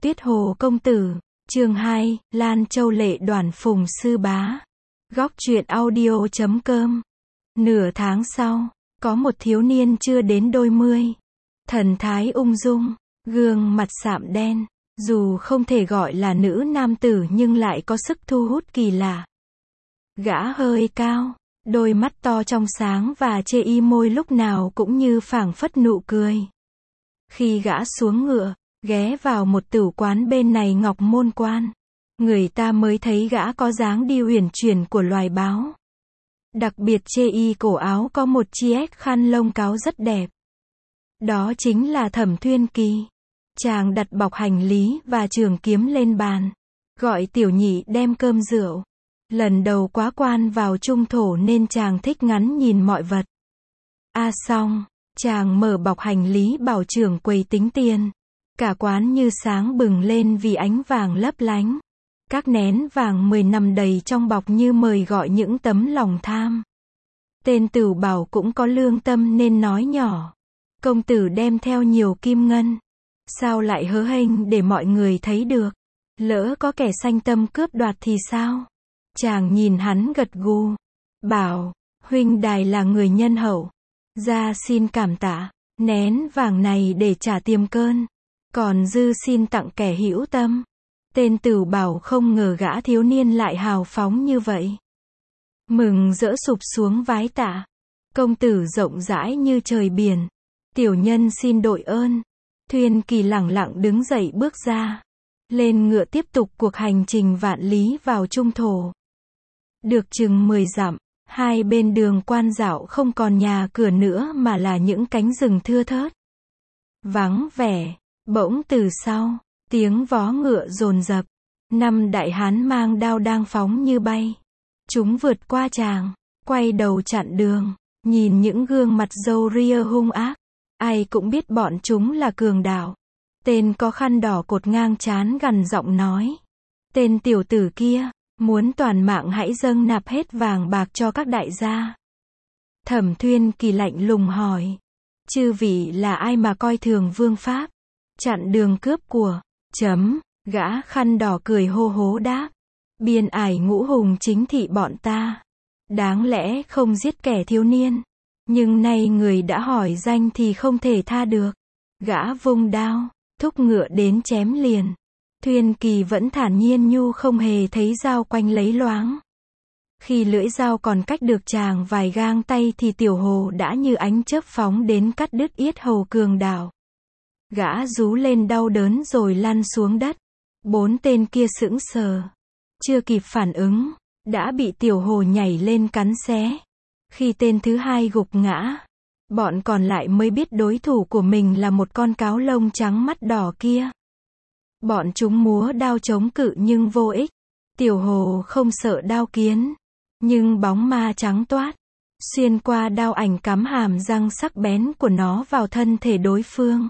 Tuyết Hồ công tử, chương 2, Lan Châu lệ đoàn phùng sư bá. Góc truyện audio.com. Nửa tháng sau, có một thiếu niên chưa đến đôi mươi. Thần thái ung dung, gương mặt sạm đen, dù không thể gọi là nữ nam tử nhưng lại có sức thu hút kỳ lạ. Gã hơi cao, đôi mắt to trong sáng và chê y môi lúc nào cũng như phảng phất nụ cười. Khi gã xuống ngựa, ghé vào một tử quán bên này Ngọc Môn Quan, người ta mới thấy gã có dáng đi uyển chuyển của loài báo. Đặc biệt chê y cổ áo có một chiếc khăn lông cáo rất đẹp. Đó chính là Thẩm Thuyên Kỳ. Chàng đặt bọc hành lý và trường kiếm lên bàn, gọi tiểu nhị đem cơm rượu. Lần đầu quá quan vào trung thổ nên chàng thích ngắm nhìn mọi vật. Xong, chàng mở bọc hành lý bảo trưởng quầy tính tiền. Cả quán như sáng bừng lên vì ánh vàng lấp lánh. Các nén vàng 10 nằm đầy trong bọc như mời gọi những tấm lòng tham. Tên Tửu Bảo cũng có lương tâm nên nói nhỏ: công tử đem theo nhiều kim ngân, sao lại hớ hênh để mọi người thấy được? Lỡ có kẻ sanh tâm cướp đoạt thì sao? Chàng nhìn hắn gật gù, bảo: huynh đài là người nhân hậu, ra xin cảm tạ. Nén vàng này để trả tiền cơn, còn dư xin tặng kẻ hữu tâm. Tên Tửu Bảo không ngờ gã thiếu niên lại hào phóng như vậy. Mừng rỡ sụp xuống vái tạ: công tử rộng rãi như trời biển, tiểu nhân xin đội ơn. Thuyên Kỳ lẳng lặng đứng dậy bước ra, lên ngựa tiếp tục cuộc hành trình vạn lý vào trung thổ. Được chừng 10 dặm, hai bên đường quan dạo không còn nhà cửa nữa mà là những cánh rừng thưa thớt, vắng vẻ. Bỗng từ sau, tiếng vó ngựa dồn dập. 5 đại hán mang đao đang phóng như bay. Chúng vượt qua chàng, quay đầu chặn đường, nhìn những gương mặt râu ria hung ác. Ai cũng biết bọn chúng là cường đạo. Tên có khăn đỏ cột ngang trán gằn giọng nói: tên tiểu tử kia, muốn toàn mạng hãy dâng nạp hết vàng bạc cho các đại gia. Thẩm Thuyên Kỳ lạnh lùng hỏi: chư vị là ai mà coi thường vương pháp, chặn đường cướp của? Gã khăn đỏ cười hô hố đáp: biên ải ngũ hùng chính thị bọn ta, đáng lẽ không giết kẻ thiếu niên, nhưng nay người đã hỏi danh thì không thể tha được. Gã vung đao, thúc ngựa đến chém liền. Thuyên Kỳ vẫn thản nhiên nhu không hề thấy dao quanh lấy loáng. Khi lưỡi dao còn cách được chàng vài gang tay thì Tiểu Hồ đã như ánh chớp phóng đến cắt đứt yết hầu cường đạo. Gã rú lên đau đớn rồi lăn xuống đất. 4 tên kia sững sờ, chưa kịp phản ứng, đã bị Tiểu Hồ nhảy lên cắn xé. Khi tên thứ hai gục ngã, bọn còn lại mới biết đối thủ của mình là một con cáo lông trắng mắt đỏ kia. Bọn chúng múa đao chống cự nhưng vô ích. Tiểu Hồ không sợ đao kiến, nhưng bóng ma trắng toát xuyên qua đao ảnh cắm hàm răng sắc bén của nó vào thân thể đối phương.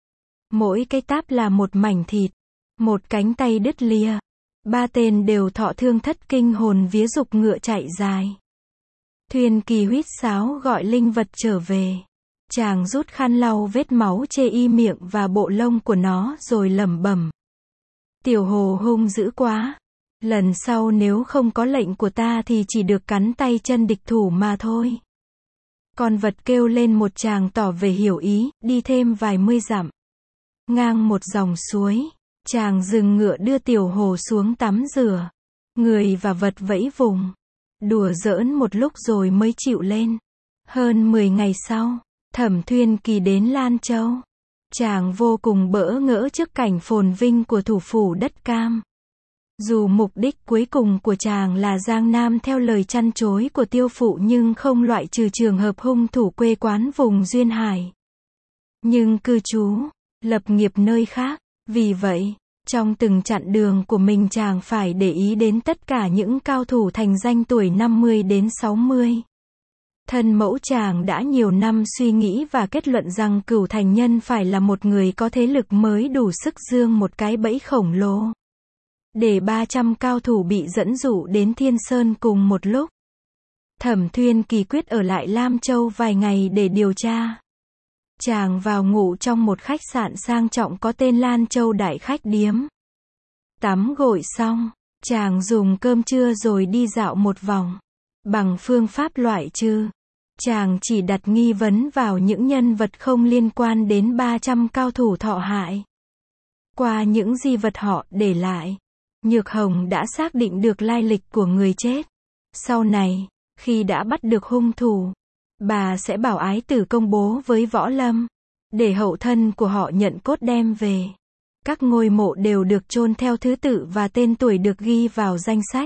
Mỗi cái táp là một mảnh thịt, một cánh tay đứt lìa. 3 tên đều thọ thương thất kinh hồn vía giục ngựa chạy dài. Thuyên Kỳ huýt sáo gọi linh vật trở về. Chàng rút khăn lau vết máu chê y miệng và bộ lông của nó rồi lẩm bẩm: Tiểu Hồ hung dữ quá. Lần sau nếu không có lệnh của ta thì chỉ được cắn tay chân địch thủ mà thôi. Con vật kêu lên một tràng tỏ về hiểu ý, đi thêm vài mươi dặm. Ngang một dòng suối, chàng dừng ngựa đưa Tiểu Hồ xuống tắm rửa. Người và vật vẫy vùng, đùa giỡn một lúc rồi mới chịu lên. Hơn 10 ngày sau, Thẩm Thuyên Kỳ đến Lan Châu. Chàng vô cùng bỡ ngỡ trước cảnh phồn vinh của thủ phủ đất cam. Dù mục đích cuối cùng của chàng là Giang Nam theo lời trăn trối của tiêu phụ nhưng không loại trừ trường hợp hung thủ quê quán vùng Duyên Hải, nhưng cư trú, lập nghiệp nơi khác. Vì vậy, trong từng chặng đường của mình chàng phải để ý đến tất cả những cao thủ thành danh tuổi 50 đến 60. Thân mẫu chàng đã nhiều năm suy nghĩ và kết luận rằng Cửu Thành Nhân phải là một người có thế lực mới đủ sức giương một cái bẫy khổng lồ, để 300 cao thủ bị dẫn dụ đến Thiên Sơn cùng một lúc. Thẩm Thuyên Kỳ quyết ở lại Lam Châu vài ngày để điều tra. Chàng vào ngủ trong một khách sạn sang trọng có tên Lan Châu Đại Khách Điếm. Tắm gội xong, chàng dùng cơm trưa rồi đi dạo một vòng. Bằng phương pháp loại trừ, chàng chỉ đặt nghi vấn vào những nhân vật không liên quan đến 300 cao thủ thọ hại. Qua những di vật họ để lại, Nhược Hồng đã xác định được lai lịch của người chết. Sau này, khi đã bắt được hung thủ, bà sẽ bảo ái tử công bố với Võ Lâm, để hậu thân của họ nhận cốt đem về. Các ngôi mộ đều được chôn theo thứ tự và tên tuổi được ghi vào danh sách.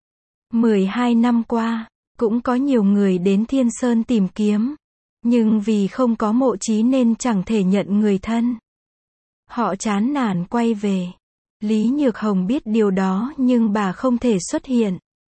12 năm qua, cũng có nhiều người đến Thiên Sơn tìm kiếm, nhưng vì không có mộ chí nên chẳng thể nhận người thân. Họ chán nản quay về. Lý Nhược Hồng biết điều đó nhưng bà không thể xuất hiện.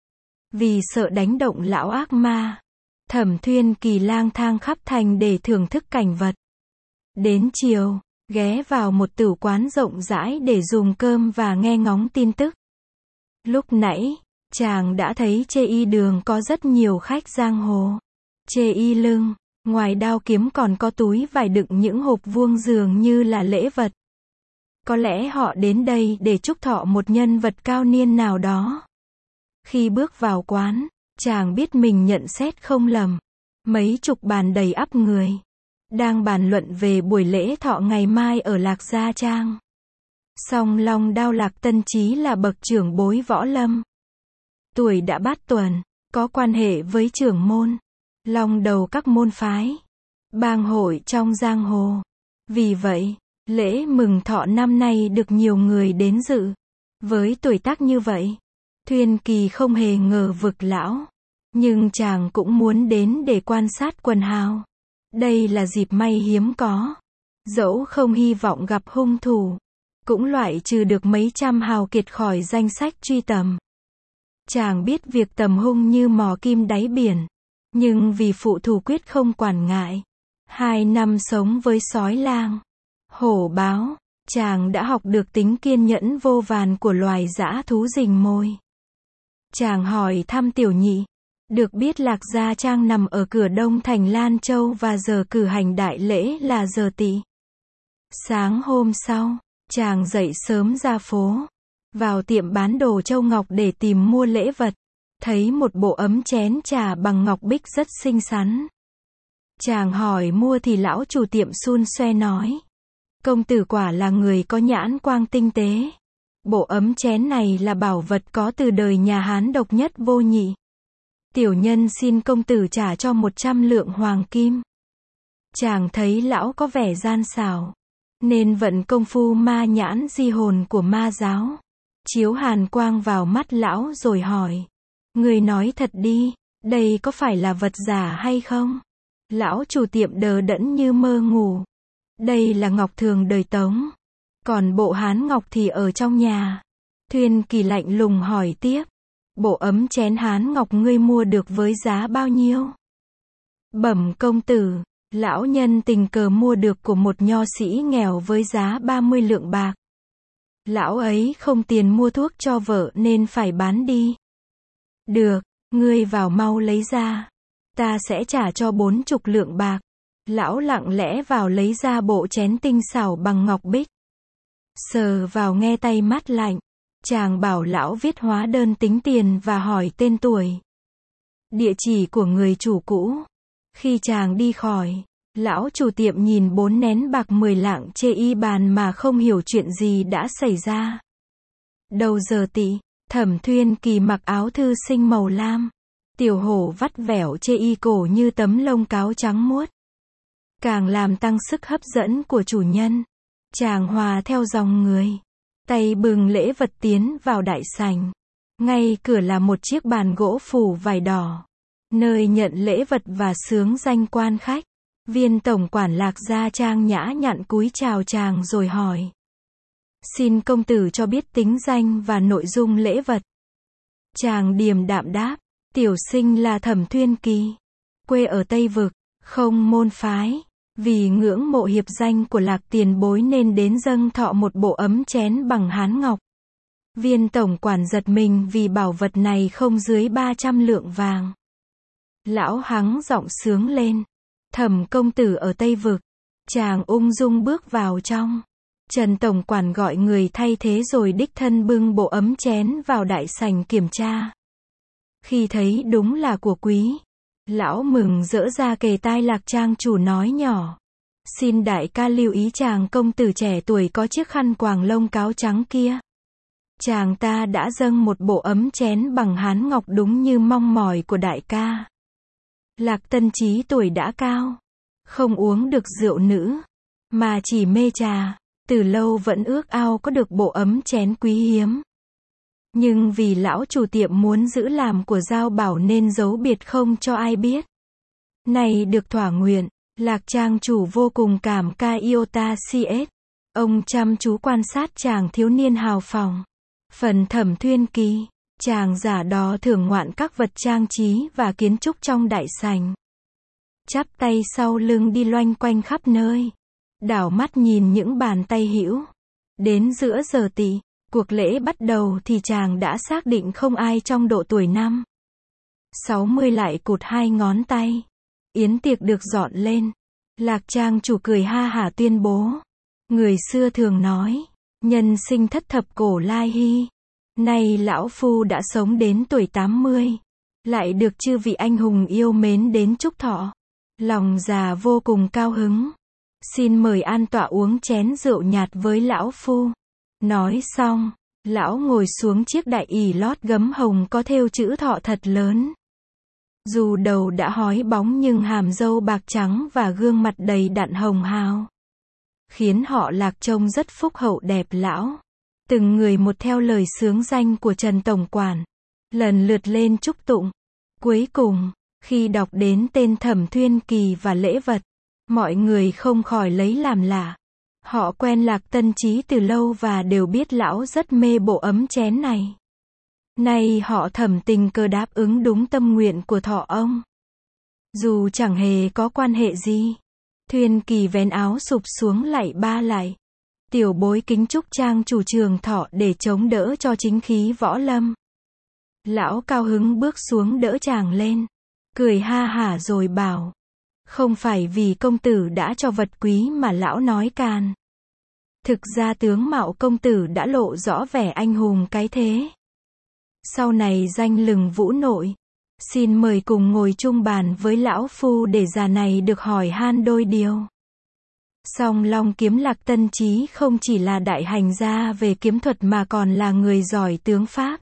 Vì sợ đánh động lão ác ma, Thẩm Thuyên Kỳ lang thang khắp thành để thưởng thức cảnh vật. Đến chiều, ghé vào một tử quán rộng rãi để dùng cơm và nghe ngóng tin tức. Lúc nãy, chàng đã thấy Chê Y Đường có rất nhiều khách giang hồ. Chê Y lưng, ngoài đao kiếm còn có túi vải đựng những hộp vuông dường như là lễ vật. Có lẽ họ đến đây để chúc thọ một nhân vật cao niên nào đó. Khi bước vào quán, chàng biết mình nhận xét không lầm. Mấy chục bàn đầy ắp người đang bàn luận về buổi lễ thọ ngày mai ở Lạc Gia Trang. Song Long Đao Lạc Tân Chí là bậc trưởng bối Võ Lâm. Tuổi đã bát tuần, có quan hệ với trưởng môn, long đầu các môn phái, bang hội trong giang hồ. Vì vậy, lễ mừng thọ năm nay được nhiều người đến dự. Với tuổi tác như vậy, Thuyên Kỳ không hề ngờ vực lão. Nhưng chàng cũng muốn đến để quan sát quần hào. Đây là dịp may hiếm có. Dẫu không hy vọng gặp hung thủ, cũng loại trừ được mấy trăm hào kiệt khỏi danh sách truy tầm. Chàng biết việc tầm hung như mò kim đáy biển. Nhưng vì phụ thủ quyết không quản ngại. 2 năm sống với sói lang, hổ báo, chàng đã học được tính kiên nhẫn vô vàn của loài dã thú rình mồi. Chàng hỏi thăm Tiểu Nhị. Được biết Lạc Gia Trang nằm ở cửa đông thành Lan Châu và giờ cử hành đại lễ là giờ Tỵ. Sáng hôm sau, chàng dậy sớm ra phố, vào tiệm bán đồ châu ngọc để tìm mua lễ vật. Thấy một bộ ấm chén trà bằng ngọc bích rất xinh xắn. Chàng hỏi mua thì lão chủ tiệm xun xoe nói: công tử quả là người có nhãn quang tinh tế. Bộ ấm chén này là bảo vật có từ đời nhà Hán độc nhất vô nhị. Tiểu nhân xin công tử trả cho 100 lượng hoàng kim. Chàng thấy lão có vẻ gian xảo, nên vận công phu ma nhãn di hồn của ma giáo, chiếu hàn quang vào mắt lão rồi hỏi: người nói thật đi, đây có phải là vật giả hay không? Lão chủ tiệm đờ đẫn như mơ ngủ. Đây là ngọc thường đời Tống, còn bộ hán ngọc thì ở trong nhà. Thuyên Kỳ lạnh lùng hỏi tiếp: bộ ấm chén hán ngọc ngươi mua được với giá bao nhiêu? Bẩm công tử, lão nhân tình cờ mua được của một nho sĩ nghèo với giá 30 lượng bạc. Lão ấy không tiền mua thuốc cho vợ nên phải bán đi. Được, ngươi vào mau lấy ra. Ta sẽ trả cho 40 lượng bạc. Lão lặng lẽ vào lấy ra bộ chén tinh xảo bằng ngọc bích. Sờ vào nghe tay mát lạnh. Chàng bảo lão viết hóa đơn tính tiền và hỏi tên tuổi, địa chỉ của người chủ cũ. Khi chàng đi khỏi, lão chủ tiệm nhìn 4 nén bạc 10 lạng chê y bàn mà không hiểu chuyện gì đã xảy ra. Đầu giờ Tỵ, Thẩm Thuyên Kỳ mặc áo thư sinh màu lam. Tiểu hổ vắt vẻo chê y cổ như tấm lông cáo trắng muốt. Càng làm tăng sức hấp dẫn của chủ nhân. Chàng hòa theo dòng người, tay bừng lễ vật tiến vào đại sảnh. Ngay cửa là một chiếc bàn gỗ phủ vải đỏ, nơi nhận lễ vật và xướng danh quan khách. Viên tổng quản Lạc Gia Trang nhã nhặn cúi chào chàng rồi hỏi: xin công tử cho biết tính danh và nội dung lễ vật. Chàng điềm đạm đáp: tiểu sinh là Thẩm Thuyên Kỳ, quê ở Tây Vực, không môn phái. Vì ngưỡng mộ hiệp danh của Lạc tiền bối nên đến dâng thọ một bộ ấm chén bằng hán ngọc. Viên tổng quản giật mình vì bảo vật này không dưới 300 lượng vàng. Lão hắng giọng sướng lên: Thẩm công tử ở Tây Vực, Chàng ung dung bước vào trong. Trần tổng quản gọi người thay thế rồi đích thân bưng bộ ấm chén vào đại sảnh kiểm tra. Khi thấy đúng là của quý, lão mừng rỡ ra kề tai Lạc trang chủ nói nhỏ. Xin đại ca lưu ý chàng công tử trẻ tuổi có chiếc khăn quàng lông cáo trắng kia. Chàng ta đã dâng một bộ ấm chén bằng hán ngọc đúng như mong mỏi của đại ca. Lạc Tân Chí tuổi đã cao, không uống được rượu nữ, mà chỉ mê trà, từ lâu vẫn ước ao có được bộ ấm chén quý hiếm. Nhưng vì lão chủ tiệm muốn giữ làm của Giao Bảo nên giấu biệt không cho ai biết. Này được thỏa nguyện, Lạc trang chủ vô cùng cảm ca iota cs. Ông chăm chú quan sát chàng thiếu niên hào phóng. Phần Thẩm Thuyên Kỳ, chàng giả đò thưởng ngoạn các vật trang trí và kiến trúc trong đại sảnh. Chắp tay sau lưng đi loanh quanh khắp nơi. Đảo mắt nhìn những bàn tay hữu. Đến giữa giờ tỵ, cuộc lễ bắt đầu thì chàng đã xác định không ai trong độ tuổi 60 lại cụt hai ngón tay. Yến tiệc được dọn lên. Lạc trang chủ cười ha hả tuyên bố. Người xưa thường nói, nhân sinh thất thập cổ lai hy. Nay lão phu đã sống đến tuổi 80. Lại được chư vị anh hùng yêu mến đến chúc thọ. Lòng già vô cùng cao hứng. Xin mời an tọa uống chén rượu nhạt với lão phu. Nói xong, lão ngồi xuống chiếc đại ỷ lót gấm hồng có thêu chữ thọ thật lớn. Dù đầu đã hói bóng nhưng hàm râu bạc trắng và gương mặt đầy đặn hồng hào, khiến họ Lạc trông rất phúc hậu đẹp lão. Từng người một theo lời xướng danh của Trần tổng quản, lần lượt lên chúc tụng. Cuối cùng, khi đọc đến tên Thẩm Thuyên Kỳ và lễ vật, mọi người không khỏi lấy làm lạ. Họ quen Lạc Tân Chí từ lâu và đều biết lão rất mê bộ ấm chén này. Nay họ Thẩm tình cờ đáp ứng đúng tâm nguyện của thọ ông. Dù chẳng hề có quan hệ gì. Thuyên Kỳ vén áo sụp xuống lạy ba lại. Tiểu bối kính chúc trang chủ trường thọ để chống đỡ cho chính khí võ lâm. Lão cao hứng bước xuống đỡ chàng lên. Cười ha hả rồi bảo. Không phải vì công tử đã cho vật quý mà lão nói càn. Thực ra tướng mạo công tử đã lộ rõ vẻ anh hùng cái thế. Sau này danh lừng vũ nội. Xin mời cùng ngồi chung bàn với lão phu để già này được hỏi han đôi điều. Song Long kiếm Lạc Tân Chí không chỉ là đại hành gia về kiếm thuật mà còn là người giỏi tướng pháp.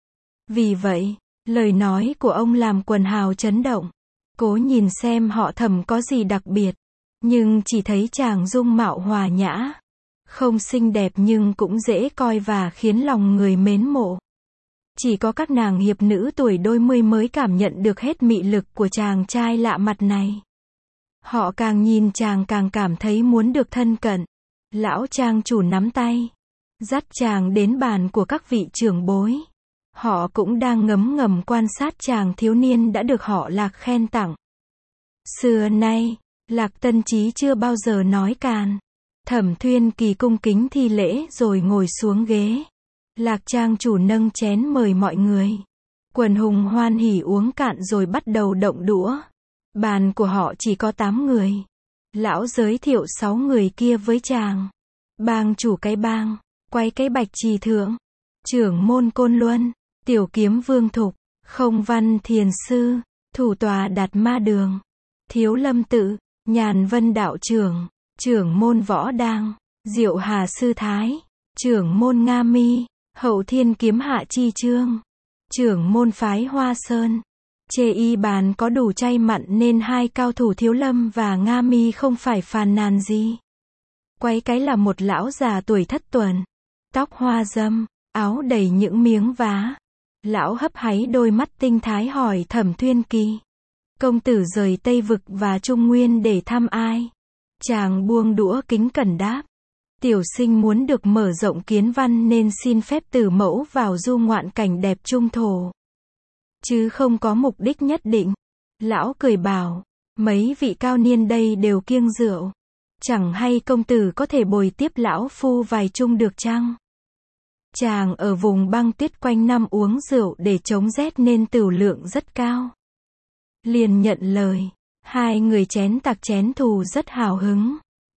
Vì vậy, lời nói của ông làm quần hào chấn động. Cố nhìn xem họ Thẩm có gì đặc biệt. Nhưng chỉ thấy chàng dung mạo hòa nhã. Không xinh đẹp nhưng cũng dễ coi và khiến lòng người mến mộ. Chỉ có các nàng hiệp nữ tuổi đôi mươi mới cảm nhận được hết mị lực của chàng trai lạ mặt này. Họ càng nhìn chàng càng cảm thấy muốn được thân cận. Lão trang chủ nắm tay, dắt chàng đến bàn của các vị trưởng bối. Họ cũng đang ngấm ngầm quan sát chàng thiếu niên đã được họ Lạc khen tặng. Xưa nay, Lạc Tân Chí chưa bao giờ nói càn. Thẩm Thuyên Kỳ cung kính thi lễ rồi ngồi xuống ghế. Lạc trang chủ nâng chén mời mọi người. Quần hùng hoan hỉ uống cạn rồi bắt đầu động đũa. Bàn của họ chỉ có 8 người. Lão giới thiệu 6 người kia với chàng. Bang chủ cái bang, quay cái Bạch Trì Thượng, trưởng môn Côn Luân, tiểu kiếm Vương Thục, không văn thiền sư, thủ tòa Đạt Ma Đường, Thiếu Lâm Tự, Nhàn Vân đạo trưởng, trưởng môn Võ Đang, Diệu Hà Sư Thái, trưởng môn Nga Mi, Hậu Thiên Kiếm Hạ Chi Trương, trưởng môn phái Hoa Sơn. Chê y bàn có đủ chay mặn nên hai cao thủ Thiếu Lâm và Nga Mi không phải phàn nàn gì. Quấy cái là một lão già tuổi thất tuần, tóc hoa râm, áo đầy những miếng vá. Lão hấp háy đôi mắt tinh thái hỏi Thẩm Thuyên Kỳ. Công tử rời Tây Vực và Trung Nguyên để thăm ai? Chàng buông đũa kính cẩn đáp. Tiểu sinh muốn được mở rộng kiến văn nên xin phép từ mẫu vào du ngoạn cảnh đẹp trung thổ. Chứ không có mục đích nhất định. Lão cười bảo, mấy vị cao niên đây đều kiêng rượu. Chẳng hay công tử có thể bồi tiếp lão phu vài chung được chăng? Chàng ở vùng băng tuyết quanh năm uống rượu để chống rét nên tửu lượng rất cao. Liền nhận lời. Hai người chén tạc chén thù rất hào hứng.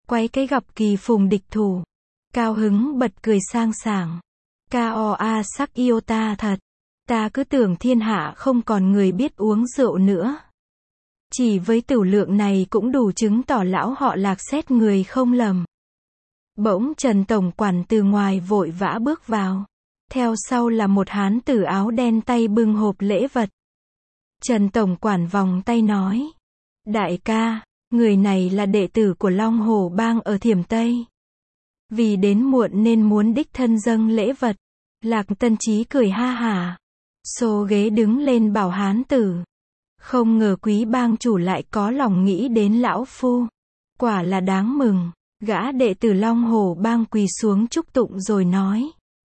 Quấy cái gặp kỳ phùng địch thủ. Cao hứng bật cười sang sảng. K.O.A sắc yêu ta thật. Ta cứ tưởng thiên hạ không còn người biết uống rượu nữa. Chỉ với tửu lượng này cũng đủ chứng tỏ lão họ Lạc xét người không lầm. Bỗng Trần tổng quản từ ngoài vội vã bước vào. Theo sau là một hán tử áo đen tay bưng hộp lễ vật. Trần tổng quản vòng tay nói. Đại ca, người này là đệ tử của Long Hồ Bang ở Thiểm Tây. Vì đến muộn nên muốn đích thân dâng lễ vật. Lạc Tân Chí cười ha hả. Xô ghế đứng lên bảo hán tử. Không ngờ quý bang chủ lại có lòng nghĩ đến lão phu. Quả là đáng mừng. Gã đệ tử Long Hồ Bang quỳ xuống chúc tụng rồi nói.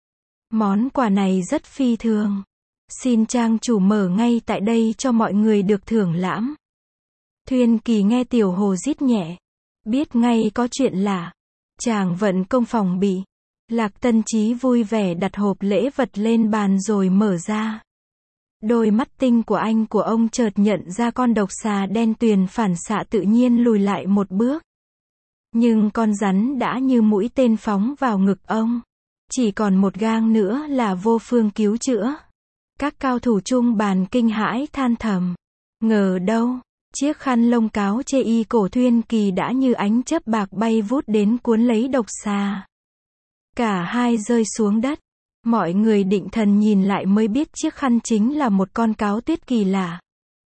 Món quà này rất phi thường. Xin trang chủ mở ngay tại đây cho mọi người được thưởng lãm. Thuyên Kỳ nghe Tiểu Hồ rít nhẹ. Biết ngay có chuyện lạ. Chàng vận công phòng bị. Lạc Tân Chí vui vẻ đặt hộp lễ vật lên bàn rồi mở ra. Đôi mắt tinh của ông chợt nhận ra con độc xà đen tuyền phản xạ tự nhiên lùi lại một bước. Nhưng con rắn đã như mũi tên phóng vào ngực ông. Chỉ còn một gang nữa là vô phương cứu chữa. Các cao thủ chung bàn kinh hãi than thầm. Ngờ đâu, chiếc khăn lông cáo chê y cổ Thuyên Kỳ đã như ánh chớp bạc bay vút đến cuốn lấy độc xà. Cả hai rơi xuống đất. Mọi người định thần nhìn lại mới biết chiếc khăn chính là một con cáo tuyết kỳ lạ.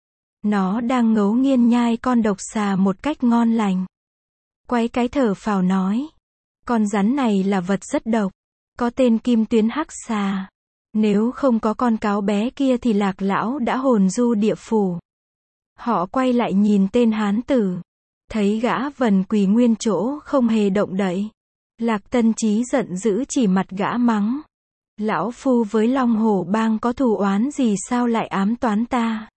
Nó đang ngấu nghiến nhai con độc xà một cách ngon lành. Quấy cái thở phào nói. Con rắn này là vật rất độc. Có tên Kim Tuyến Hắc Xà. Nếu không có con cáo bé kia thì Lạc lão đã hồn du địa phủ. Họ quay lại nhìn tên hán tử. Thấy gã vần quỳ nguyên chỗ không hề động đậy. Lạc Tân Chí giận dữ chỉ mặt gã mắng. Lão phu với Long Hồ Bang có thù oán gì sao lại ám toán ta?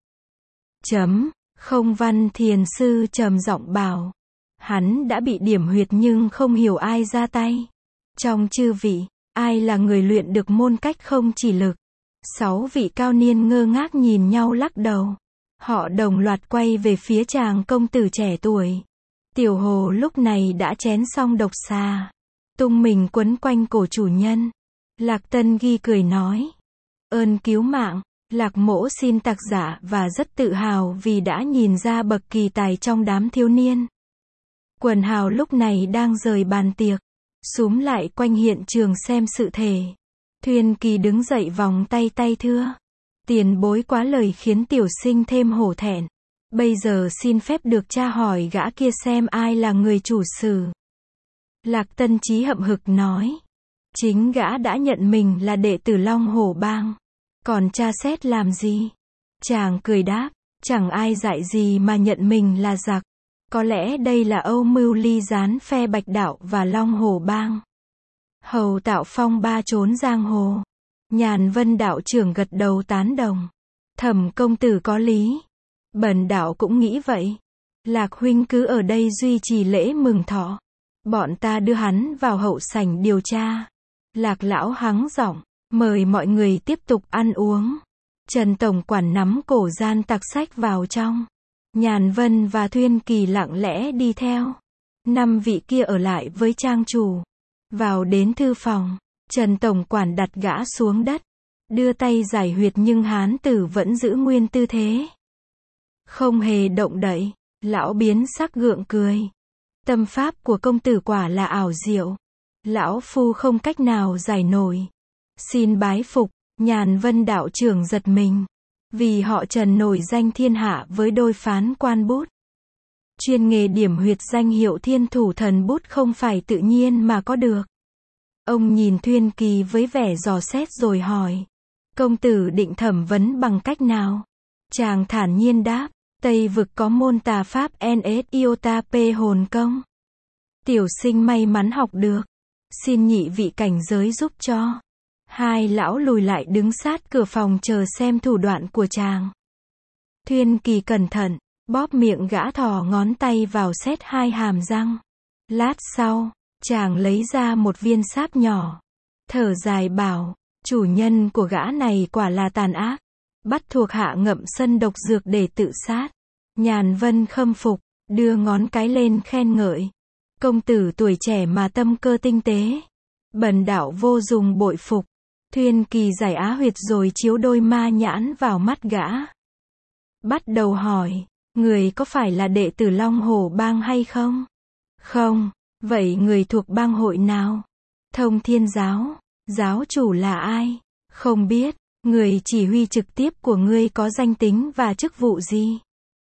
Không Văn Thiền Sư trầm giọng bảo. Hắn đã bị điểm huyệt nhưng không hiểu ai ra tay. Trong chư vị, ai là người luyện được môn cách không chỉ lực? 6 vị cao niên ngơ ngác nhìn nhau lắc đầu. Họ đồng loạt quay về phía chàng công tử trẻ tuổi. Tiểu Hồ lúc này đã chén xong độc xà. Tung mình quấn quanh cổ chủ nhân. Lạc Tân Ghi cười nói. Ơn cứu mạng, Lạc mỗ xin tặc giả và rất tự hào vì đã nhìn ra bậc kỳ tài trong đám thiếu niên. Quần hào lúc này đang rời bàn tiệc. Xúm lại quanh hiện trường xem sự thể. Thuyên Kỳ đứng dậy vòng tay thưa. Tiền bối quá lời khiến tiểu sinh thêm hổ thẹn. Bây giờ xin phép được tra hỏi gã kia xem ai là người chủ sử. Lạc Tân Chí hậm hực nói. Chính gã đã nhận mình là đệ tử Long Hồ Bang. Còn tra xét làm gì? Chàng cười đáp. Chẳng ai dạy gì mà nhận mình là giặc. Có lẽ đây là Âu mưu ly gián phe Bạch Đạo và Long Hồ Bang. Hầu tạo phong ba trốn giang hồ. Nhàn Vân đạo trưởng gật đầu tán đồng. Thẩm công tử có lý. Bần đạo cũng nghĩ vậy. Lạc huynh cứ ở đây duy trì lễ mừng thọ. Bọn ta đưa hắn vào hậu sảnh điều tra. Lạc lão hắng giọng. Mời mọi người tiếp tục ăn uống. Trần tổng quản nắm cổ gian tặc sách vào trong. Nhàn Vân và Thuyên Kỳ lặng lẽ đi theo. 5 vị kia ở lại với trang chủ. Vào đến thư phòng. Trần tổng quản đặt gã xuống đất. Đưa tay giải huyệt nhưng hán tử vẫn giữ nguyên tư thế. Không hề động đậy. Lão biến sắc gượng cười. Tâm pháp của công tử quả là ảo diệu. Lão phu không cách nào giải nổi. Xin bái phục. Nhàn Vân đạo trưởng giật mình. Vì họ Trần nổi danh thiên hạ với đôi phán quan bút. Chuyên nghề điểm huyệt danh hiệu thiên thủ thần bút không phải tự nhiên mà có được. Ông nhìn Thuyên Kỳ với vẻ dò xét rồi hỏi. Công tử định thẩm vấn bằng cách nào? Chàng thản nhiên đáp. Tây vực có môn tà pháp NS Iota P hồn công. Tiểu sinh may mắn học được. Xin nhị vị cảnh giới giúp cho. Hai lão lùi lại đứng sát cửa phòng chờ xem thủ đoạn của chàng. Thuyên Kỳ cẩn thận, bóp miệng gã thò ngón tay vào xét hai hàm răng. Lát sau, chàng lấy ra một viên sáp nhỏ. Thở dài bảo, chủ nhân của gã này quả là tàn ác. Bắt thuộc hạ ngậm sân độc dược để tự sát. Nhàn Vân khâm phục, đưa ngón cái lên khen ngợi. Công tử tuổi trẻ mà tâm cơ tinh tế. Bần đạo vô dùng bội phục. Thuyên Kỳ giải á huyệt rồi chiếu đôi ma nhãn vào mắt gã. Bắt đầu hỏi, người có phải là đệ tử Long Hổ Bang hay không? Không. Vậy người thuộc bang hội nào? Thông Thiên Giáo. Giáo chủ là ai? Không biết. Người chỉ huy trực tiếp của ngươi có danh tính và chức vụ gì?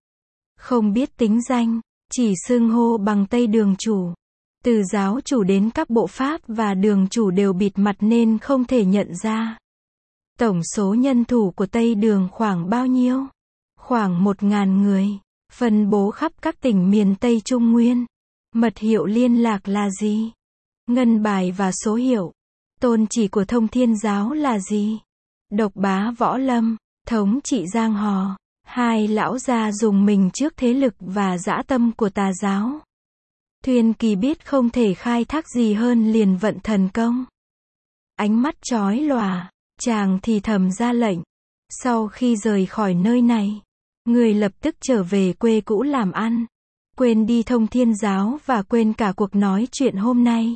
Không biết tính danh, chỉ xưng hô bằng Tây Đường chủ. Từ giáo chủ đến các bộ pháp và đường chủ đều bịt mặt nên không thể nhận ra. Tổng số nhân thủ của Tây Đường khoảng bao nhiêu? Khoảng 1.000 người, phân bố khắp các tỉnh miền Tây Trung Nguyên. Mật hiệu liên lạc là gì? Ngân bài và số hiệu. Tôn chỉ của Thông Thiên Giáo là gì? Độc bá võ lâm, thống trị giang hồ. Hai lão già dùng mình trước thế lực và dã tâm của tà giáo. Thuyên Kỳ biết không thể khai thác gì hơn liền vận thần công. Ánh mắt chói lòa, chàng thì thầm ra lệnh. Sau khi rời khỏi nơi này, người lập tức trở về quê cũ làm ăn. Quên đi Thông Thiên Giáo và quên cả cuộc nói chuyện hôm nay.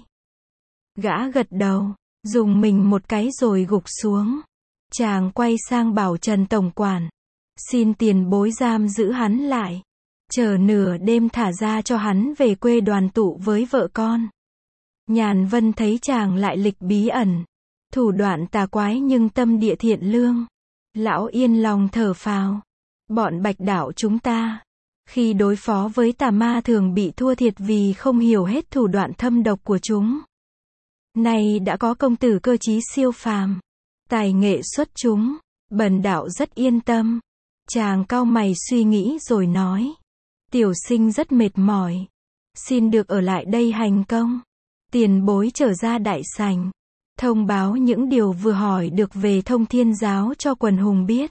Gã gật đầu, dùng mình một cái rồi gục xuống. Chàng quay sang bảo Trần tổng quản. Xin tiền bối giam giữ hắn lại. Chờ nửa đêm thả ra cho hắn về quê đoàn tụ với vợ con. Nhàn Vân thấy chàng lại lịch bí ẩn. Thủ đoạn tà quái nhưng tâm địa thiện lương. Lão yên lòng thở phào. Bọn Bạch Đạo chúng ta, khi đối phó với tà ma thường bị thua thiệt vì không hiểu hết thủ đoạn thâm độc của chúng. Nay đã có công tử cơ trí siêu phàm, tài nghệ xuất chúng, bần đạo rất yên tâm. Chàng cau mày suy nghĩ rồi nói. Tiểu sinh rất mệt mỏi. Xin được ở lại đây hành công. Tiền bối trở ra đại sảnh. Thông báo những điều vừa hỏi được về Thông Thiên Giáo cho quần hùng biết.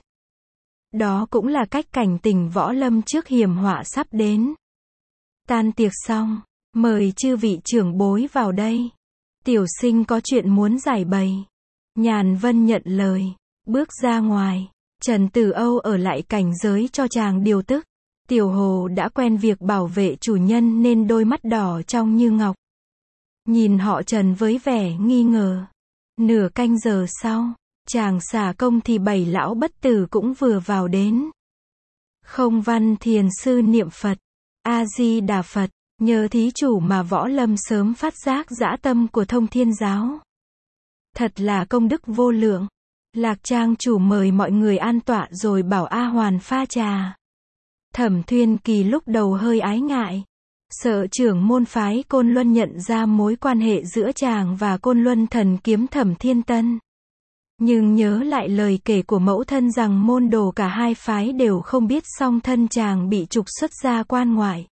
Đó cũng là cách cảnh tỉnh võ lâm trước hiểm họa sắp đến. Tan tiệc xong, mời chư vị trưởng bối vào đây. Tiểu sinh có chuyện muốn giải bày. Nhàn Vân nhận lời, bước ra ngoài. Trần Tử Âu ở lại cảnh giới cho chàng điều tức. Tiểu Hồ đã quen việc bảo vệ chủ nhân nên đôi mắt đỏ trong như ngọc. Nhìn họ Trần với vẻ nghi ngờ. Nửa canh giờ sau, chàng xả công thì 7 lão bất tử cũng vừa vào đến. Không Văn Thiền sư niệm Phật. A-di-đà Phật. Nhờ thí chủ mà võ lâm sớm phát giác dã tâm của Thông Thiên Giáo. Thật là công đức vô lượng. Lạc trang chủ mời mọi người an tọa rồi bảo A Hoàn pha trà. Thẩm Thuyên Kỳ lúc đầu hơi ái ngại. Sợ trưởng môn phái Côn Luân nhận ra mối quan hệ giữa chàng và Côn Luân thần kiếm Thẩm Thiên Tân. Nhưng nhớ lại lời kể của mẫu thân rằng môn đồ cả hai phái đều không biết song thân chàng bị trục xuất ra quan ngoại.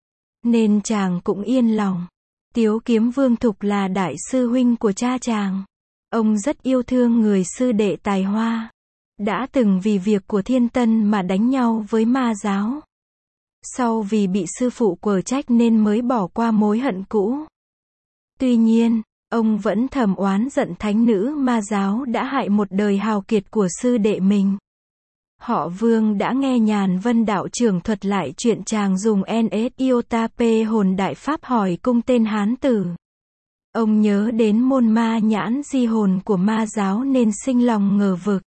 Nên chàng cũng yên lòng. Tiếu Kiếm Vương Thục là đại sư huynh của cha chàng. Ông rất yêu thương người sư đệ tài hoa. Đã từng vì việc của Thiên Tân mà đánh nhau với ma giáo. Sau vì bị sư phụ quở trách nên mới bỏ qua mối hận cũ. Tuy nhiên, ông vẫn thầm oán giận thánh nữ ma giáo đã hại một đời hào kiệt của sư đệ mình. Họ Vương đã nghe Nhàn Vân đạo trưởng thuật lại chuyện chàng dùng NS Iota P hồn đại pháp hỏi cung tên Hán tử. Ông nhớ đến môn ma nhãn di hồn của ma giáo nên sinh lòng ngờ vực.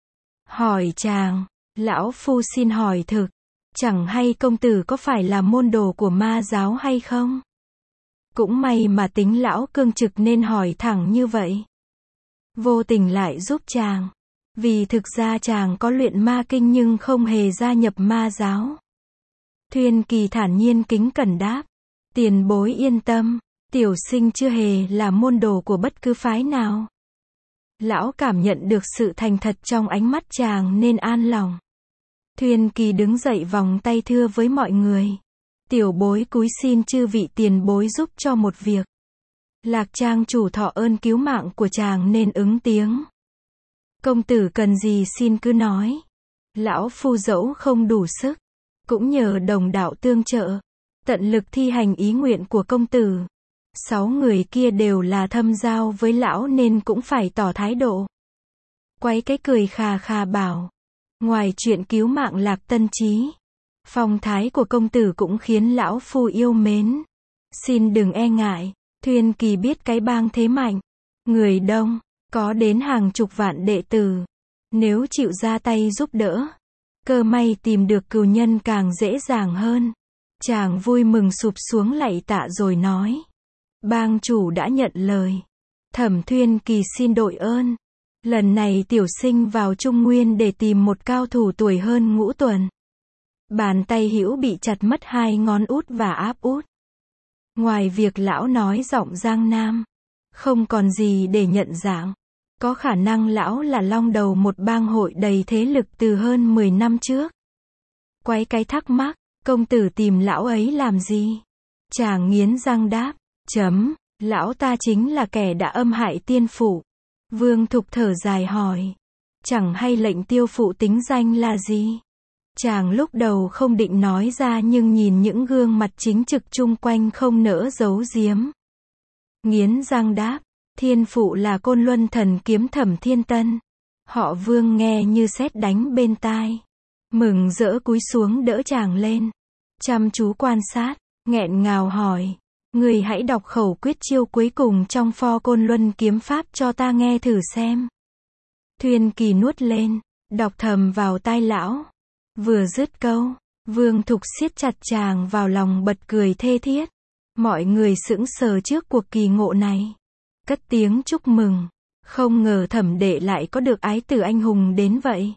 Hỏi chàng, lão phu xin hỏi thực, chẳng hay công tử có phải là môn đồ của ma giáo hay không? Cũng may mà tính lão cương trực nên hỏi thẳng như vậy. Vô tình lại giúp chàng. Vì thực ra chàng có luyện ma kinh nhưng không hề gia nhập ma giáo. Thuyên Kỳ thản nhiên kính cẩn đáp. Tiền bối yên tâm, tiểu sinh chưa hề là môn đồ của bất cứ phái nào. Lão cảm nhận được sự thành thật trong ánh mắt chàng nên an lòng. Thuyên Kỳ đứng dậy vòng tay thưa với mọi người. Tiểu bối cúi xin chư vị tiền bối giúp cho một việc. Lạc trang chủ thọ ơn cứu mạng của chàng nên ứng tiếng. Công tử cần gì xin cứ nói. Lão phu dẫu không đủ sức, cũng nhờ đồng đạo tương trợ, tận lực thi hành ý nguyện của công tử. 6 người kia đều là thâm giao với lão nên cũng phải tỏ thái độ. Quấy cái cười khà khà bảo. Ngoài chuyện cứu mạng Lạc Tân Chí, phong thái của công tử cũng khiến lão phu yêu mến. Xin đừng e ngại, Thuyên Kỳ biết cái bang thế mạnh, người đông, có đến hàng chục vạn đệ tử. Nếu chịu ra tay giúp đỡ, cơ may tìm được cừu nhân càng dễ dàng hơn. Chàng vui mừng sụp xuống lạy tạ rồi nói. Bang chủ đã nhận lời. Thẩm Thuyên Kỳ xin đội ơn. Lần này tiểu sinh vào Trung Nguyên để tìm một cao thủ tuổi hơn Ngũ Tuần. Bàn tay hữu bị chặt mất 2 ngón út và áp út. Ngoài việc lão nói giọng Giang Nam, không còn gì để nhận dạng. Có khả năng lão là long đầu một bang hội đầy thế lực từ hơn 10 năm trước. Quái cái thắc mắc, công tử tìm lão ấy làm gì? Chàng nghiến răng đáp, lão ta chính là kẻ đã âm hại tiên phụ. Vương Thục thở dài hỏi, chẳng hay lệnh tiêu phụ tính danh là gì? Chàng lúc đầu không định nói ra nhưng nhìn những gương mặt chính trực chung quanh không nỡ giấu giếm. Nghiến răng đáp, thiên phụ là Côn Luân thần kiếm Thẩm Thiên Tân. Họ Vương nghe như sét đánh bên tai. Mừng rỡ cúi xuống đỡ chàng lên. Chăm chú quan sát, nghẹn ngào hỏi. Người hãy đọc khẩu quyết chiêu cuối cùng trong pho Côn Luân kiếm pháp cho ta nghe thử xem. Thuyên Kỳ nuốt lên, đọc thầm vào tai lão. Vừa dứt câu, Vương Thục siết chặt chàng vào lòng bật cười thê thiết. Mọi người sững sờ trước cuộc kỳ ngộ này. Cất tiếng chúc mừng. Không ngờ Thẩm đệ lại có được ái tử anh hùng đến vậy.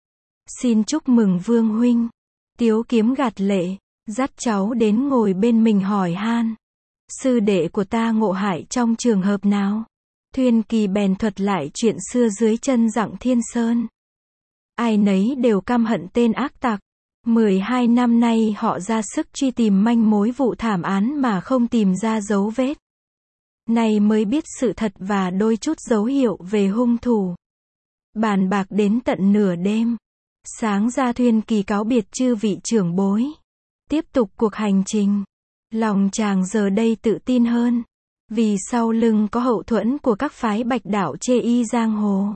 Xin chúc mừng Vương huynh. Tiếu Kiếm gạt lệ, dắt cháu đến ngồi bên mình hỏi han. Sư đệ của ta ngộ hại trong trường hợp nào? Thuyên Kỳ bèn thuật lại chuyện xưa dưới chân Dặng Thiên Sơn. Ai nấy đều căm hận tên ác tặc. 12 năm nay họ ra sức truy tìm manh mối vụ thảm án mà không tìm ra dấu vết. Nay mới biết sự thật và đôi chút dấu hiệu về hung thủ. Bàn bạc đến tận nửa đêm. Sáng ra Thuyên Kỳ cáo biệt chư vị trưởng bối. Tiếp tục cuộc hành trình. Lòng chàng giờ đây tự tin hơn. Vì sau lưng có hậu thuẫn của các phái Bạch Đạo chê y giang hồ.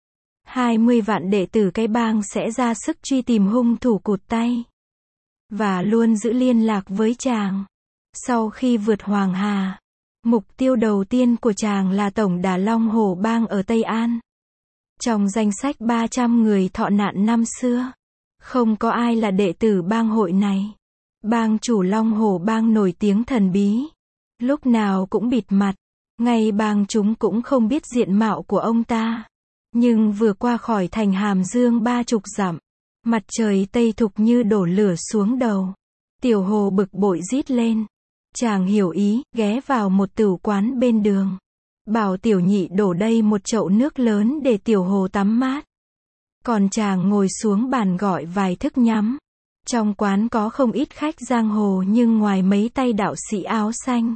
20 vạn đệ tử cái bang sẽ ra sức truy tìm hung thủ cụt tay. Và luôn giữ liên lạc với chàng. Sau khi vượt Hoàng Hà, mục tiêu đầu tiên của chàng là tổng đà Long Hổ bang ở Tây An. Trong danh sách 300 người thọ nạn năm xưa, không có ai là đệ tử bang hội này. Bang chủ Long Hổ bang nổi tiếng thần bí. Lúc nào cũng bịt mặt. Ngay bang chúng cũng không biết diện mạo của ông ta. Nhưng vừa qua khỏi thành Hàm Dương 30 dặm, mặt trời tây thục như đổ lửa xuống đầu. Tiểu Hồ bực bội rít lên. Chàng hiểu ý, ghé vào một tửu quán bên đường. Bảo Tiểu Nhị đổ đây một chậu nước lớn để Tiểu Hồ tắm mát. Còn chàng ngồi xuống bàn gọi vài thức nhắm. Trong quán có không ít khách giang hồ nhưng ngoài mấy tay đạo sĩ áo xanh,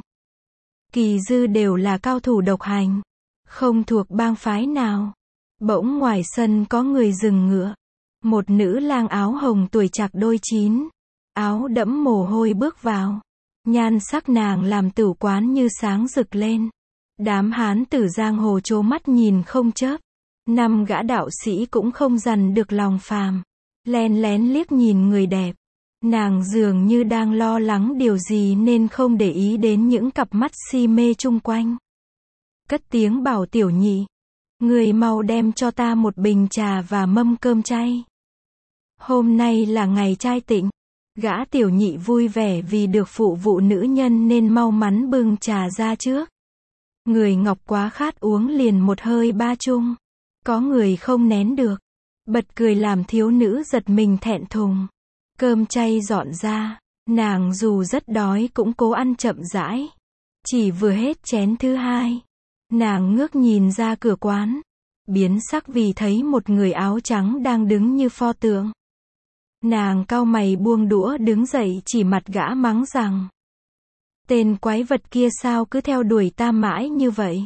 kỳ dư đều là cao thủ độc hành, không thuộc bang phái nào. Bỗng ngoài sân có người dừng ngựa. Một nữ lang áo hồng tuổi trạc đôi 9, áo đẫm mồ hôi bước vào. Nhan sắc nàng làm tửu quán như sáng rực lên. Đám hán tử giang hồ trố mắt nhìn không chớp. 5 gã đạo sĩ cũng không dằn được lòng phàm. Len lén liếc nhìn người đẹp. Nàng dường như đang lo lắng điều gì nên không để ý đến những cặp mắt si mê chung quanh. Cất tiếng bảo Tiểu Nhị. Người mau đem cho ta một bình trà và mâm cơm chay. Hôm nay là ngày trai tịnh. Gã Tiểu Nhị vui vẻ vì được phụ vụ nữ nhân nên mau mắn bưng trà ra trước. Người ngọc quá khát uống liền một hơi 3 chung. Có người không nén được. Bật cười làm thiếu nữ giật mình thẹn thùng. Cơm chay dọn ra. Nàng dù rất đói cũng cố ăn chậm rãi. Chỉ vừa hết chén thứ 2. Nàng ngước nhìn ra cửa quán. Biến sắc vì thấy một người áo trắng đang đứng như pho tượng. Nàng cau mày buông đũa đứng dậy chỉ mặt gã mắng rằng. Tên quái vật kia sao cứ theo đuổi ta mãi như vậy?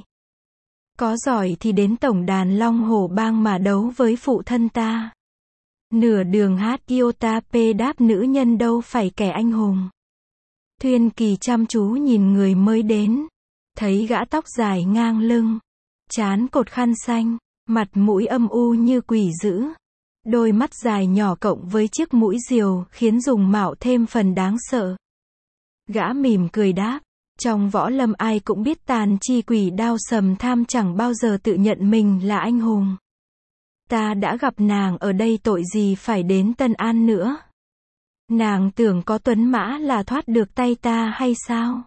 Có giỏi thì đến tổng đàn Long Hổ bang mà đấu với phụ thân ta. Nửa đường hát Iotap đáp nữ nhân đâu phải kẻ anh hùng. Thuyên Kỳ chăm chú nhìn người mới đến. Thấy gã tóc dài ngang lưng. Trán cột khăn xanh. Mặt mũi âm u như quỷ dữ. Đôi mắt dài nhỏ cộng với chiếc mũi diều khiến dùng mạo thêm phần đáng sợ. Gã mỉm cười đáp. Trong võ lâm ai cũng biết Tàn Chi Quỷ Đao Sầm Tham chẳng bao giờ tự nhận mình là anh hùng. Ta đã gặp nàng ở đây tội gì phải đến Tân An nữa. Nàng tưởng có tuấn mã là thoát được tay ta hay sao?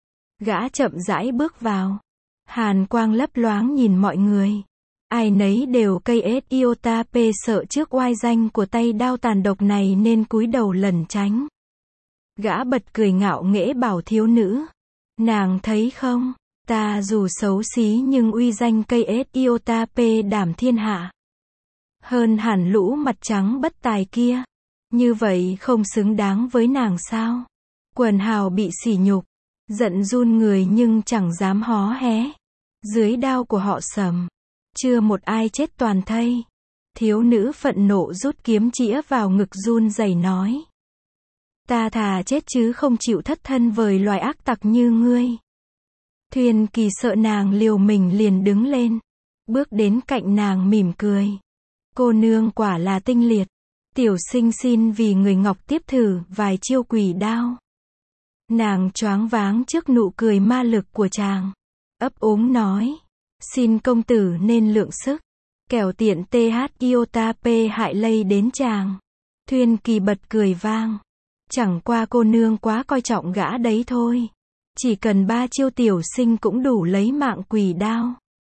Gã chậm rãi bước vào. Hàn quang lấp loáng nhìn mọi người. Ai nấy đều cây iota p sợ trước oai danh của tay đao tàn độc này nên cúi đầu lẩn tránh. Gã bật cười ngạo nghễ bảo thiếu nữ. Nàng thấy không, ta dù xấu xí nhưng uy danh cây iota p đảm thiên hạ. Hơn hẳn lũ mặt trắng bất tài kia. Như vậy không xứng đáng với nàng sao? Quần hào bị sỉ nhục, giận run người nhưng chẳng dám hó hé. Dưới đao của họ Sầm, chưa một ai chết toàn thây. Thiếu nữ phẫn nộ rút kiếm chĩa vào ngực run rẩy nói. Ta thà chết chứ không chịu thất thân với loài ác tặc như ngươi. Thuyền Kỳ sợ nàng liều mình liền đứng lên, bước đến cạnh nàng mỉm cười. Cô nương quả là tinh liệt. Tiểu sinh xin vì người ngọc tiếp thử vài chiêu quỷ đao. Nàng choáng váng trước nụ cười ma lực của chàng. Ấp úng nói. Xin công tử nên lượng sức. Kẻo tiện iota p hại lây đến chàng. Thuyền Kỳ bật cười vang. Chẳng qua cô nương quá coi trọng gã đấy thôi. Chỉ cần 3 chiêu tiểu sinh cũng đủ lấy mạng quỷ đao.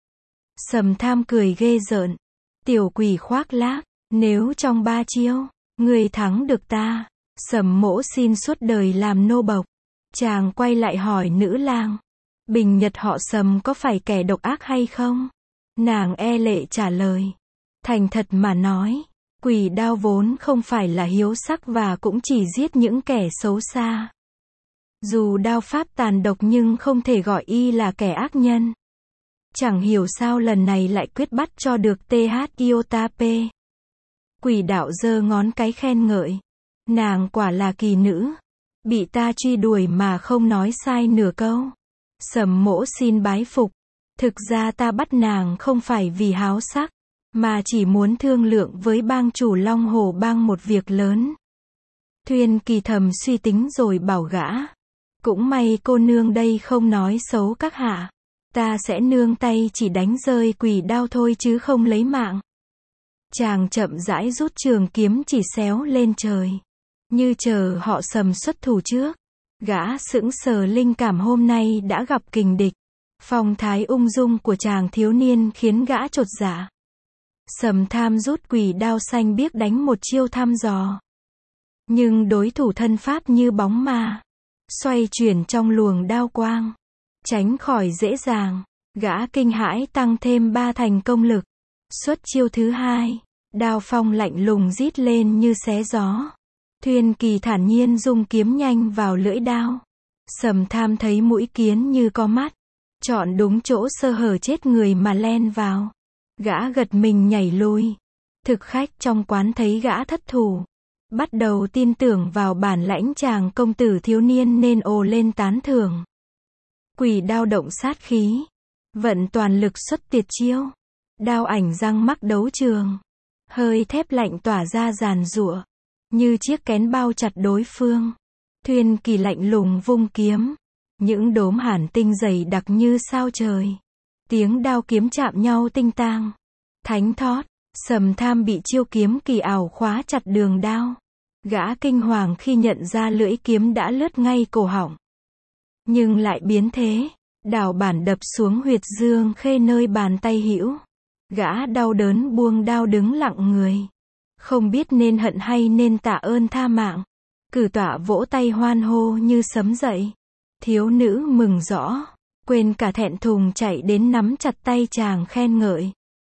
Sầm Tham cười ghê rợn. Tiểu quỷ khoác lác. Nếu trong 3 chiêu, người thắng được ta, Sầm Mỗ xin suốt đời làm nô bộc. Chàng quay lại hỏi nữ lang. Bình Nhật họ Sầm có phải kẻ độc ác hay không? Nàng e lệ trả lời. Thành thật mà nói, quỷ đao vốn không phải là hiếu sắc và cũng chỉ giết những kẻ xấu xa. Dù đao pháp tàn độc nhưng không thể gọi y là kẻ ác nhân. Chẳng hiểu sao lần này lại quyết bắt cho được iota p. Quỷ đạo giơ ngón cái khen ngợi. Nàng quả là kỳ nữ. Bị ta truy đuổi mà không nói sai nửa câu. Sầm Mỗ xin bái phục. Thực ra ta bắt nàng không phải vì háo sắc, mà chỉ muốn thương lượng với bang chủ Long Hồ bang một việc lớn. Thuyền Kỳ thầm suy tính rồi bảo gã. Cũng may cô nương đây không nói xấu các hạ. Ta sẽ nương tay chỉ đánh rơi quỷ đao thôi chứ không lấy mạng. Chàng chậm rãi rút trường kiếm chỉ xéo lên trời. Như chờ họ Sầm xuất thủ trước. Gã sững sờ linh cảm hôm nay đã gặp kình địch. Phong thái ung dung của chàng thiếu niên khiến gã chột dạ. Sầm Tham rút quỷ đao xanh biếc đánh một chiêu thăm dò. Nhưng đối thủ thân pháp như bóng ma. Xoay chuyển trong luồng đao quang. Tránh khỏi dễ dàng. Gã kinh hãi tăng thêm 3 thành công lực. Xuất chiêu thứ 2. Đao phong lạnh lùng rít lên như xé gió. Thuyền Kỳ thản nhiên dung kiếm nhanh vào lưỡi đao. Sầm Tham thấy mũi kiến như có mắt. Chọn đúng chỗ sơ hở chết người mà len vào. Gã gật mình nhảy lui. Thực khách trong quán thấy gã thất thủ. Bắt đầu tin tưởng vào bản lãnh chàng công tử thiếu niên nên ồ lên tán thưởng. Quỷ đao động sát khí. Vận toàn lực xuất tuyệt chiêu. Đao ảnh răng mắc đấu trường. Hơi thép lạnh tỏa ra giàn giụa. Như chiếc kén bao chặt đối phương. Thuyền Kỳ lạnh lùng vung kiếm. Những đốm hàn tinh dày đặc như sao trời. Tiếng đao kiếm chạm nhau tinh tang. Thánh thót. Sầm Tham bị chiêu kiếm kỳ ảo khóa chặt đường đao. Gã kinh hoàng khi nhận ra lưỡi kiếm đã lướt ngay cổ họng. Nhưng lại biến thế. Đào bản đập xuống huyệt dương khê nơi bàn tay hữu. Gã đau đớn buông đao đứng lặng người. Không biết nên hận hay nên tạ ơn tha mạng. Cử tọa vỗ tay hoan hô như sấm dậy. Thiếu nữ mừng rõ. Quên cả thẹn thùng chạy đến nắm chặt tay chàng khen ngợi.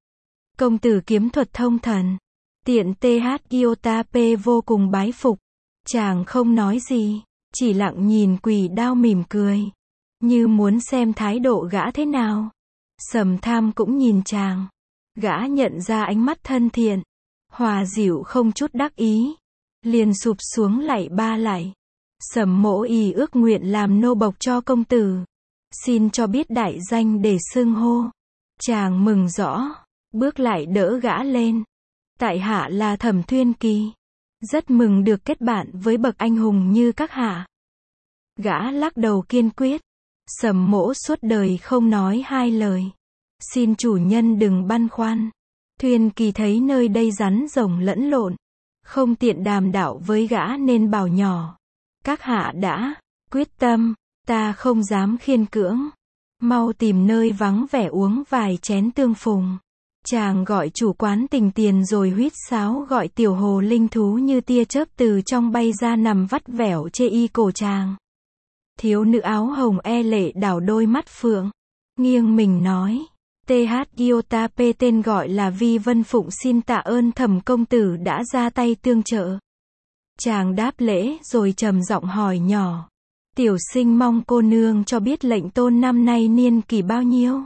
Công tử kiếm thuật thông thần. Tiện iota p vô cùng bái phục. Chàng không nói gì. Chỉ lặng nhìn quỷ đao mỉm cười. Như muốn xem thái độ gã thế nào. Sầm Tham cũng nhìn chàng. Gã nhận ra ánh mắt thân thiện. Hòa dịu không chút đắc ý. Liền sụp xuống lạy ba lạy. Sầm Mỗ ỷ ước nguyện làm nô bộc cho công tử. Xin cho biết đại danh để xưng hô. Chàng mừng rõ. Bước lại đỡ gã lên. Tại hạ là Thẩm Thuyền Kỳ. Rất mừng được kết bạn với bậc anh hùng như các hạ. Gã lắc đầu kiên quyết. Sầm Mỗ suốt đời không nói hai lời. Xin chủ nhân đừng băn khoăn. Thuyên Kỳ thấy nơi đây rắn rồng lẫn lộn, không tiện đàm đạo với gã nên bảo nhỏ. Các hạ đã quyết tâm, ta không dám khiên cưỡng. Mau tìm nơi vắng vẻ uống vài chén tương phùng. Chàng gọi chủ quán tình tiền rồi huýt sáo gọi tiểu hồ linh thú như tia chớp từ trong bay ra nằm vắt vẻo chê y cổ chàng. Thiếu nữ áo hồng e lệ đảo đôi mắt phượng, nghiêng mình nói. TH Iota P tên gọi là Vi Vân Phụng xin tạ ơn Thẩm công tử đã ra tay tương trợ. Chàng đáp lễ rồi trầm giọng hỏi nhỏ. Tiểu sinh mong cô nương cho biết lệnh tôn năm nay niên kỷ bao nhiêu.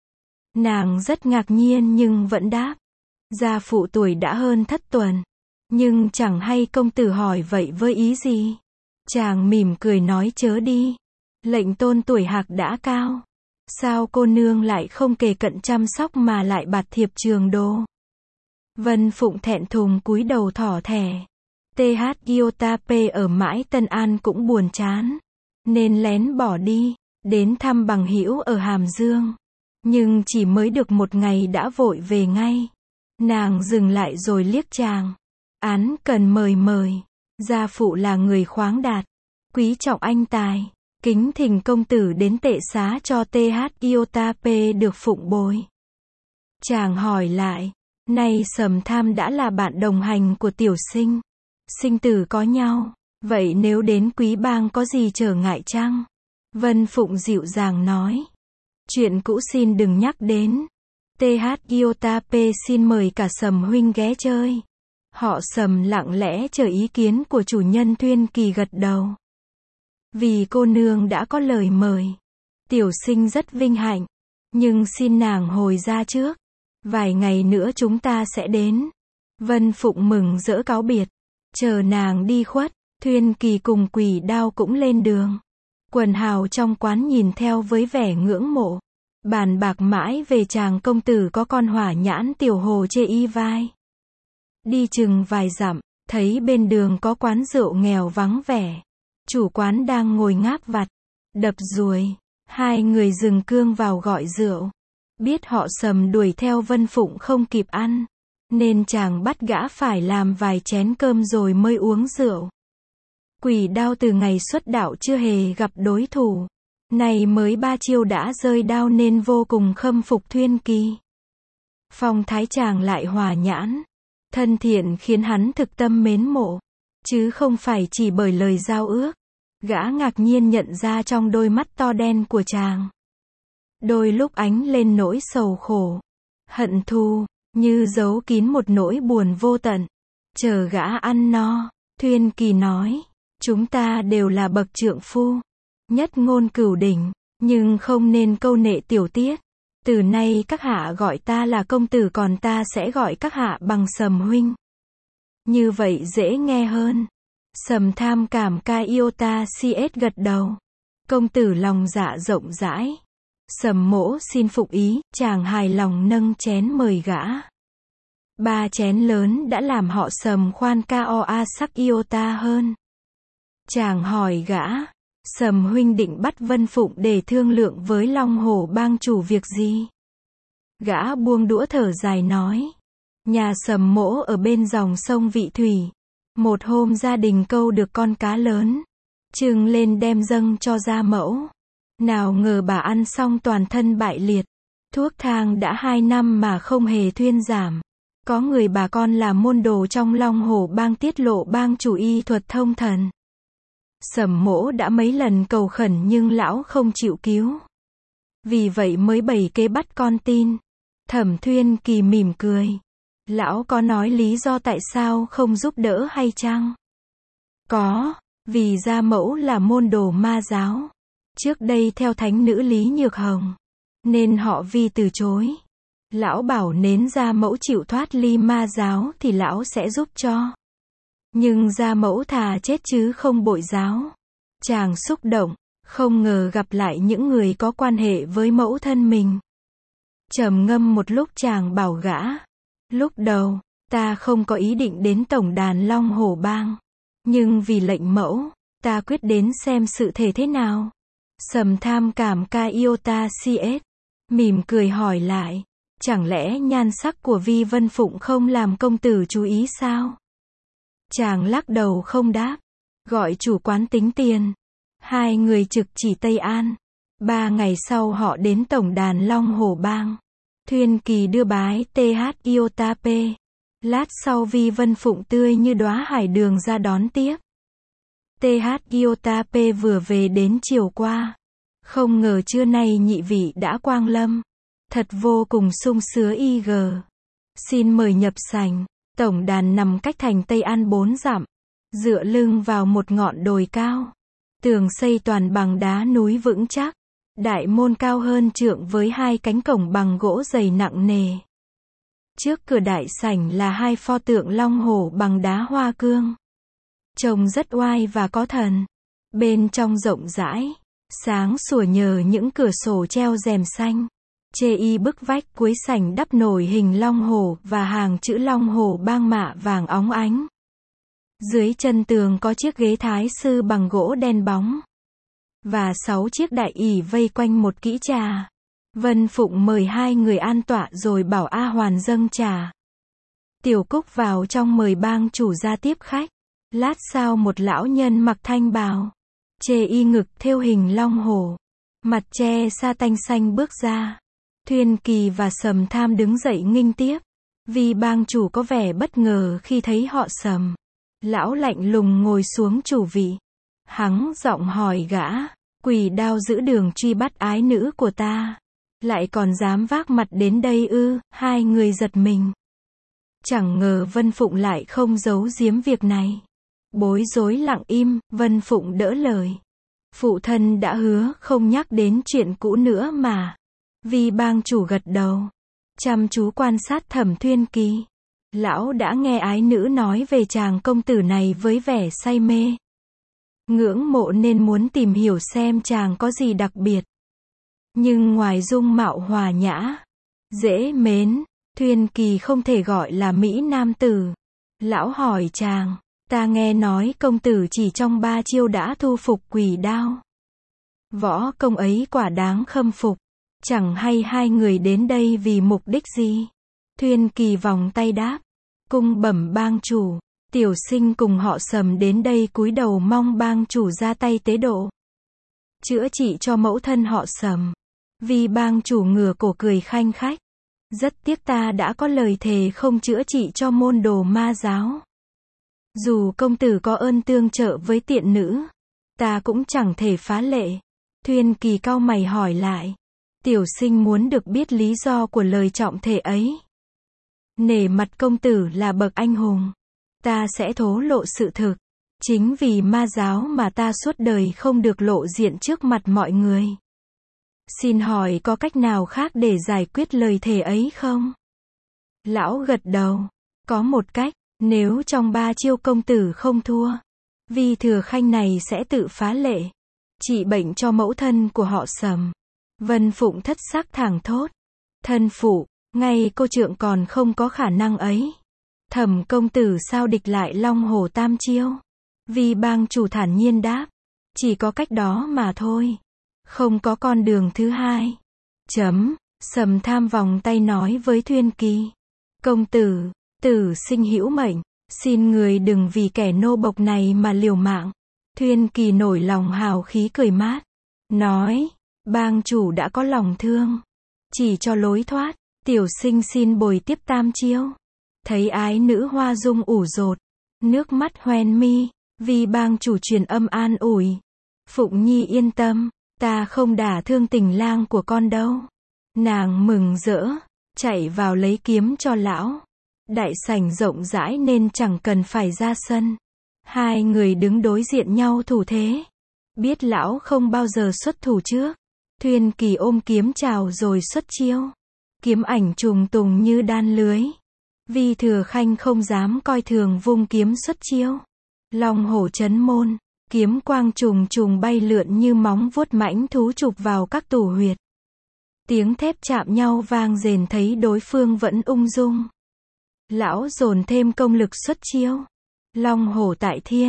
Nàng rất ngạc nhiên nhưng vẫn đáp. Gia phụ tuổi đã hơn thất tuần. Nhưng chẳng hay công tử hỏi vậy với ý gì. Chàng mỉm cười nói chớ đi. Lệnh tôn tuổi hạc đã cao. Sao cô nương lại không kề cận chăm sóc mà lại bạt thiệp trường đô. Vân Phụng thẹn thùng cúi đầu thỏ thẻ. TH Iota P ở mãi Tân An cũng buồn chán. Nên lén bỏ đi, đến thăm bằng hữu ở Hàm Dương. Nhưng chỉ mới được một ngày đã vội về ngay. Nàng dừng lại rồi liếc chàng. Án cần mời. Gia phụ là người khoáng đạt, quý trọng anh tài. Kính thỉnh công tử đến tệ xá cho TH Iota P được phụng bồi. Chàng hỏi lại. Nay Sầm Tham đã là bạn đồng hành của tiểu sinh. Sinh tử có nhau. Vậy nếu đến Quý Bang có gì trở ngại chăng? Vân Phụng dịu dàng nói. Chuyện cũ xin đừng nhắc đến. TH Iota P xin mời cả Sầm huynh ghé chơi. Họ Sầm lặng lẽ chờ ý kiến của chủ nhân. Thuyên Kỳ gật đầu. Vì cô nương đã có lời mời, tiểu sinh rất vinh hạnh. Nhưng xin nàng hồi ra trước. Vài ngày nữa chúng ta sẽ đến. Vân Phụng mừng rỡ cáo biệt. Chờ nàng đi khuất, Thuyên Kỳ cùng Quỷ Đao cũng lên đường. Quần hào trong quán nhìn theo với vẻ ngưỡng mộ. Bàn bạc mãi về chàng công tử có con hỏa nhãn tiểu hồ chê y vai. Đi chừng vài dặm, thấy bên đường có quán rượu nghèo vắng vẻ. Chủ quán đang ngồi ngáp vặt, đập ruồi. Hai người dừng cương vào gọi rượu. Biết họ Sầm đuổi theo Vân Phụng không kịp ăn, nên chàng bắt gã phải làm vài chén cơm rồi mới uống rượu. Quỷ Đao từ ngày xuất đạo chưa hề gặp đối thủ. Này mới 3 chiêu đã rơi đao nên vô cùng khâm phục Thuyên Kỳ. Phong thái chàng lại hòa nhãn, thân thiện khiến hắn thực tâm mến mộ. Chứ không phải chỉ bởi lời giao ước. Gã ngạc nhiên nhận ra trong đôi mắt to đen của chàng. Đôi lúc ánh lên nỗi sầu khổ, hận thù, như giấu kín một nỗi buồn vô tận. Chờ gã ăn no, Thuyên Kỳ nói. Chúng ta đều là bậc trượng phu. Nhất ngôn cửu đỉnh, nhưng không nên câu nệ tiểu tiết. Từ nay các hạ gọi ta là công tử còn ta sẽ gọi các hạ bằng Sầm huynh. Như vậy dễ nghe hơn. Sầm Tham cảm ca Iota CS gật đầu. Công tử lòng dạ rộng rãi. Sầm Mỗ xin phục ý, chàng hài lòng nâng chén mời gã. 3 chén lớn đã làm họ Sầm khoan ca oa sắc Iota hơn. Chàng hỏi gã. Sầm huynh định bắt Vân Phụng để thương lượng với Long Hổ bang chủ việc gì? Gã buông đũa thở dài nói. Nhà Sầm Mỗ ở bên dòng sông Vị Thủy. Một hôm gia đình câu được con cá lớn, trưng lên đem dâng cho gia mẫu. Nào ngờ bà ăn xong toàn thân bại liệt. Thuốc thang đã 2 năm mà không hề thuyên giảm. Có người bà con là môn đồ trong Long Hổ bang tiết lộ bang chủ y thuật thông thần. Sầm Mỗ đã mấy lần cầu khẩn nhưng lão không chịu cứu. Vì vậy mới bày kế bắt con tin. Thẩm Thuyên Kỳ mỉm cười. Lão có nói lý do tại sao không giúp đỡ hay chăng? Có, vì gia mẫu là môn đồ ma giáo. Trước đây theo thánh nữ Lý Nhược Hồng, nên họ Vi từ chối. Lão bảo nến gia mẫu chịu thoát ly ma giáo thì lão sẽ giúp cho. Nhưng gia mẫu thà chết chứ không bội giáo. Chàng xúc động, không ngờ gặp lại những người có quan hệ với mẫu thân mình. Trầm ngâm một lúc chàng bảo gã. Lúc đầu, ta không có ý định đến tổng đàn Long Hổ bang. Nhưng vì lệnh mẫu, ta quyết đến xem sự thể thế nào. Sầm tham cảm ca iota cs. Mỉm cười hỏi lại. Chẳng lẽ nhan sắc của Vi Vân Phụng không làm công tử chú ý sao? Chàng lắc đầu không đáp. Gọi chủ quán tính tiền. Hai người trực chỉ Tây An. 3 ngày sau họ đến tổng đàn Long Hồ Bang. Thuyên Kỳ đưa bái TH iota P. Lát sau Vi Vân Phụng tươi như đóa hải đường ra đón tiếp. TH iota P vừa về đến chiều qua. Không ngờ trưa nay nhị vị đã quang lâm. Thật vô cùng sung sướng IG. Xin mời nhập sảnh. Tổng đàn nằm cách thành Tây An 4 dặm. Dựa lưng vào một ngọn đồi cao. Tường xây toàn bằng đá núi vững chắc. Đại môn cao hơn trượng với 2 cánh cổng bằng gỗ dày nặng nề. Trước cửa đại sảnh là 2 pho tượng long hổ bằng đá hoa cương. Trông rất oai và có thần. Bên trong rộng rãi, sáng sủa nhờ những cửa sổ treo rèm xanh. Chê y bức vách cuối sảnh đắp nổi hình long hổ và hàng chữ Long Hồ Bang mạ vàng óng ánh. Dưới chân tường có chiếc ghế thái sư bằng gỗ đen bóng. Và 6 chiếc đại ỷ vây quanh một kỹ trà. Vân Phụng mời 2 người an tọa rồi bảo A Hoàn dâng trà. Tiểu Cúc vào trong mời bang chủ ra tiếp khách. Lát sau một lão nhân mặc thanh bào. Chê y ngực thêu hình long hổ. Mặt che sa tanh xanh bước ra. Thuyên Kỳ và Sầm Tham đứng dậy nghênh tiếp. Vì bang chủ có vẻ bất ngờ khi thấy họ Sầm. Lão lạnh lùng ngồi xuống chủ vị. Hắng giọng hỏi gã. Quỷ đao giữ đường truy bắt ái nữ của ta. Lại còn dám vác mặt đến đây ư? 2 người giật mình. Chẳng ngờ Vân Phụng lại không giấu giếm việc này. Bối rối lặng im, Vân Phụng đỡ lời. Phụ thân đã hứa không nhắc đến chuyện cũ nữa mà. Vì bang chủ gật đầu. Chăm chú quan sát Thẩm Thuyên Kỳ. Lão đã nghe ái nữ nói về chàng công tử này với vẻ say mê. Ngưỡng mộ nên muốn tìm hiểu xem chàng có gì đặc biệt. Nhưng ngoài dung mạo hòa nhã, dễ mến, Thuyên Kỳ không thể gọi là mỹ nam tử. Lão hỏi chàng, ta nghe nói công tử chỉ trong 3 chiêu đã thu phục quỷ đao. Võ công ấy quả đáng khâm phục. Chẳng hay 2 người đến đây vì mục đích gì? Thuyên Kỳ vòng tay đáp. Cung bẩm bang chủ, tiểu sinh cùng họ Sầm đến đây cúi đầu mong bang chủ ra tay tế độ. Chữa trị cho mẫu thân họ Sầm. Vì bang chủ ngửa cổ cười khanh khách. Rất tiếc ta đã có lời thề không chữa trị cho môn đồ ma giáo. Dù công tử có ơn tương trợ với tiện nữ, ta cũng chẳng thể phá lệ. Thuyên Kỳ cau mày hỏi lại. Tiểu sinh muốn được biết lý do của lời trọng thể ấy. Nể mặt công tử là bậc anh hùng, ta sẽ thổ lộ sự thực. Chính vì ma giáo mà ta suốt đời không được lộ diện trước mặt mọi người. Xin hỏi có cách nào khác để giải quyết lời thề ấy không? Lão gật đầu. Có một cách, nếu trong 3 chiêu công tử không thua, Vi thừa khanh này sẽ tự phá lệ, trị bệnh cho mẫu thân của họ Sầm. Vân Phụng thất sắc thảng thốt. Thân phụ, ngay cô trượng còn không có khả năng ấy. Thẩm công tử sao địch lại Long Hồ tam chiêu? Vi bang chủ thản nhiên đáp. Chỉ có cách đó mà thôi. Không có con đường thứ hai. Sầm Tham vòng tay nói với Thuyên Kỳ. Công tử, tử sinh hữu mệnh. Xin người đừng vì kẻ nô bộc này mà liều mạng. Thuyên Kỳ nổi lòng hào khí cười mát. Nói, bang chủ đã có lòng thương. Chỉ cho lối thoát, tiểu sinh xin bồi tiếp tam chiêu. Thấy ái nữ hoa dung ủ rột. Nước mắt hoen mi, vì bang chủ truyền âm an ủi. Phụng Nhi yên tâm, ta không đả thương tình lang của con đâu. Nàng mừng rỡ, chạy vào lấy kiếm cho lão. Đại sảnh rộng rãi nên chẳng cần phải ra sân. 2 người đứng đối diện nhau thủ thế. Biết lão không bao giờ xuất thủ trước. Thuyên Kỳ ôm kiếm chào rồi xuất chiêu. Kiếm ảnh trùng tùng như đan lưới. Vi thừa khanh không dám coi thường vung kiếm xuất chiêu. Long hổ chấn môn. Kiếm quang trùng trùng bay lượn như móng vuốt mãnh thú chụp vào các tủ huyệt. Tiếng thép chạm nhau vang rền thấy đối phương vẫn ung dung. Lão dồn thêm công lực xuất chiêu. Long hổ tại thiên.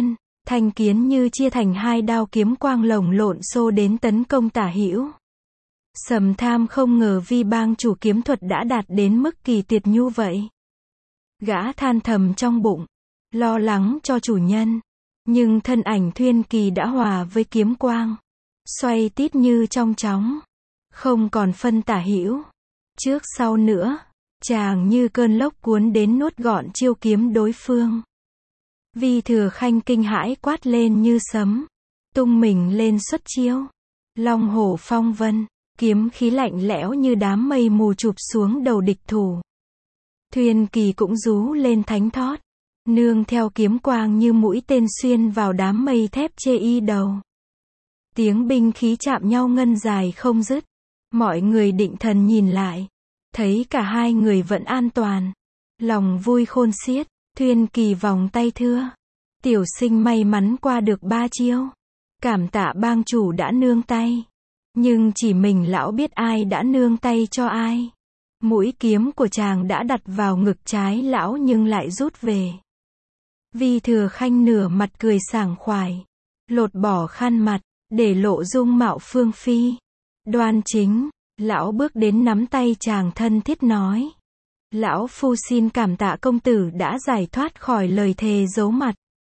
Thanh kiến như chia thành hai đao, kiếm quang lồng lộn xô đến tấn công tả hữu. Sầm Tham không ngờ Vi bang chủ kiếm thuật đã đạt đến mức kỳ tuyệt như vậy. Gã than thầm trong bụng, lo lắng cho chủ nhân. Nhưng thân ảnh Thuyên Kỳ đã hòa với kiếm quang, xoay tít như trong chóng, không còn phân tả hữu, trước sau nữa. Chàng như cơn lốc cuốn đến nuốt gọn chiêu kiếm đối phương. Vi Thừa Khanh kinh hãi quát lên như sấm, tung mình lên xuất chiêu. Long hổ phong vân, kiếm khí lạnh lẽo như đám mây mù chụp xuống đầu địch thủ. Thuyên Kỳ cũng rú lên thánh thót, nương theo kiếm quang như mũi tên xuyên vào đám mây thép chê y đầu. Tiếng binh khí chạm nhau ngân dài không dứt. Mọi người định thần nhìn lại, thấy cả hai người vẫn an toàn. Lòng vui khôn xiết. Thuyên Kỳ vòng tay thưa, tiểu sinh may mắn qua được 3 chiêu. Cảm tạ bang chủ đã nương tay. Nhưng chỉ mình lão biết ai đã nương tay cho ai. Mũi kiếm của chàng đã đặt vào ngực trái lão nhưng lại rút về. Vi Thừa Khanh nửa mặt cười sảng khoái, lột bỏ khăn mặt, để lộ dung mạo phương phi. Đoan chính, lão bước đến nắm tay chàng thân thiết nói. Lão phu xin cảm tạ công tử đã giải thoát khỏi lời thề giấu mặt.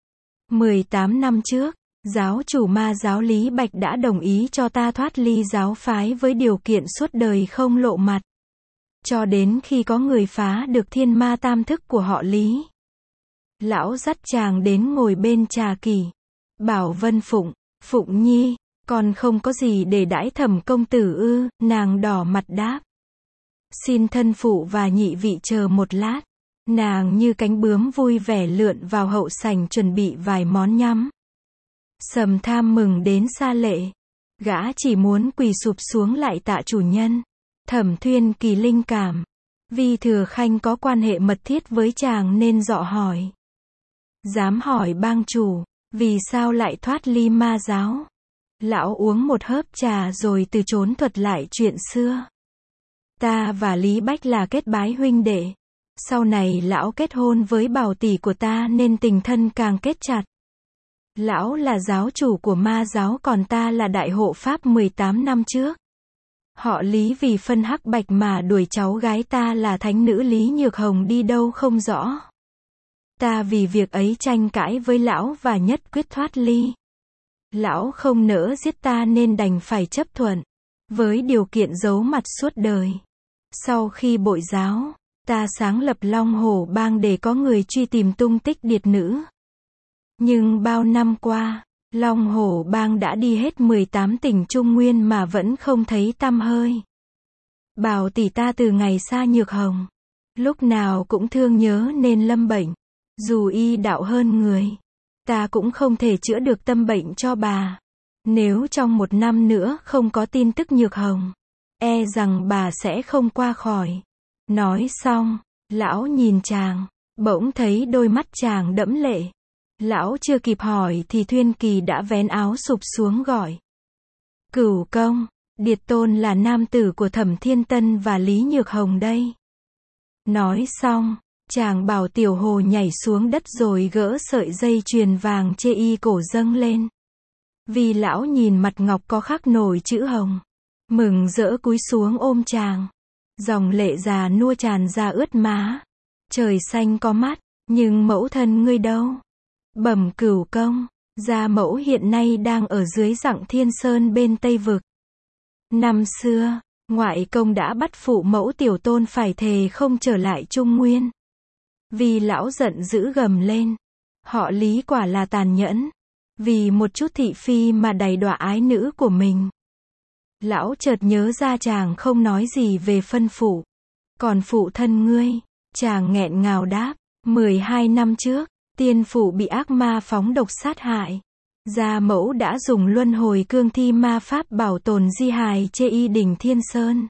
18 năm trước, giáo chủ ma giáo Lý Bạch đã đồng ý cho ta thoát ly giáo phái với điều kiện suốt đời không lộ mặt. Cho đến khi có người phá được thiên ma tam thức của họ Lý. Lão dắt chàng đến ngồi bên trà kỷ. Bảo Vân Phụng, Phụng Nhi, còn không có gì để đãi Thẩm công tử ư? Nàng đỏ mặt đáp. Xin thân phụ và nhị vị chờ một lát. Nàng như cánh bướm vui vẻ lượn vào hậu sảnh chuẩn bị vài món nhắm. Sầm Tham mừng đến xa lệ. Gã chỉ muốn quỳ sụp xuống lại tạ chủ nhân. Thẩm Thuyên Kỳ linh cảm. Vi Thừa Khanh có quan hệ mật thiết với chàng nên dọ hỏi. Dám hỏi bang chủ, vì sao lại thoát ly ma giáo? Lão uống một hớp trà rồi từ chốn thuật lại chuyện xưa. Ta và Lý Bách là kết bái huynh đệ. Sau này lão kết hôn với bảo tỷ của ta nên tình thân càng kết chặt. Lão là giáo chủ của ma giáo còn ta là đại hộ pháp 18 năm trước. Họ Lý vì phân hắc bạch mà đuổi cháu gái ta là thánh nữ Lý Nhược Hồng đi đâu không rõ. Ta vì việc ấy tranh cãi với lão và nhất quyết thoát ly. Lão không nỡ giết ta nên đành phải chấp thuận, với điều kiện giấu mặt suốt đời. Sau khi bội giáo, ta sáng lập Long Hổ Bang để có người truy tìm tung tích điệt nữ. Nhưng bao năm qua, Long Hổ Bang đã đi hết 18 tỉnh Trung Nguyên mà vẫn không thấy tăm hơi. Bảo tỷ ta từ ngày xa Nhược Hồng, lúc nào cũng thương nhớ nên lâm bệnh. Dù y đạo hơn người, ta cũng không thể chữa được tâm bệnh cho bà. Nếu trong 1 năm nữa không có tin tức Nhược Hồng, e rằng bà sẽ không qua khỏi. Nói xong, lão nhìn chàng, bỗng thấy đôi mắt chàng đẫm lệ. Lão chưa kịp hỏi thì Thuyên Kỳ đã vén áo sụp xuống gọi. Cửu công, Điệt Tôn là nam tử của Thẩm Thiên Tân và Lý Nhược Hồng đây. Nói xong, chàng bảo Tiểu Hồ nhảy xuống đất rồi gỡ sợi dây chuyền vàng chê y cổ dâng lên. Vì lão nhìn mặt ngọc có khắc nổi chữ hồng, mừng rỡ cúi xuống ôm chàng. Dòng lệ già nua tràn ra ướt má. Trời xanh có mắt, nhưng mẫu thân ngươi đâu? Bẩm Cửu công, gia mẫu hiện nay đang ở dưới Dặng Thiên Sơn bên Tây Vực. Năm xưa, ngoại công đã bắt phụ mẫu Tiểu Tôn phải thề không trở lại Trung Nguyên. Vì lão giận dữ gầm lên. Họ Lý quả là tàn nhẫn. Vì một chút thị phi mà đày đọa ái nữ của mình. Lão chợt nhớ ra chàng không nói gì về phân phụ. Còn phụ thân ngươi, chàng nghẹn ngào đáp. 12 năm trước, tiên phụ bị ác ma phóng độc sát hại. Gia mẫu đã dùng luân hồi cương thi ma pháp bảo tồn di hài chê y đỉnh Thiên Sơn.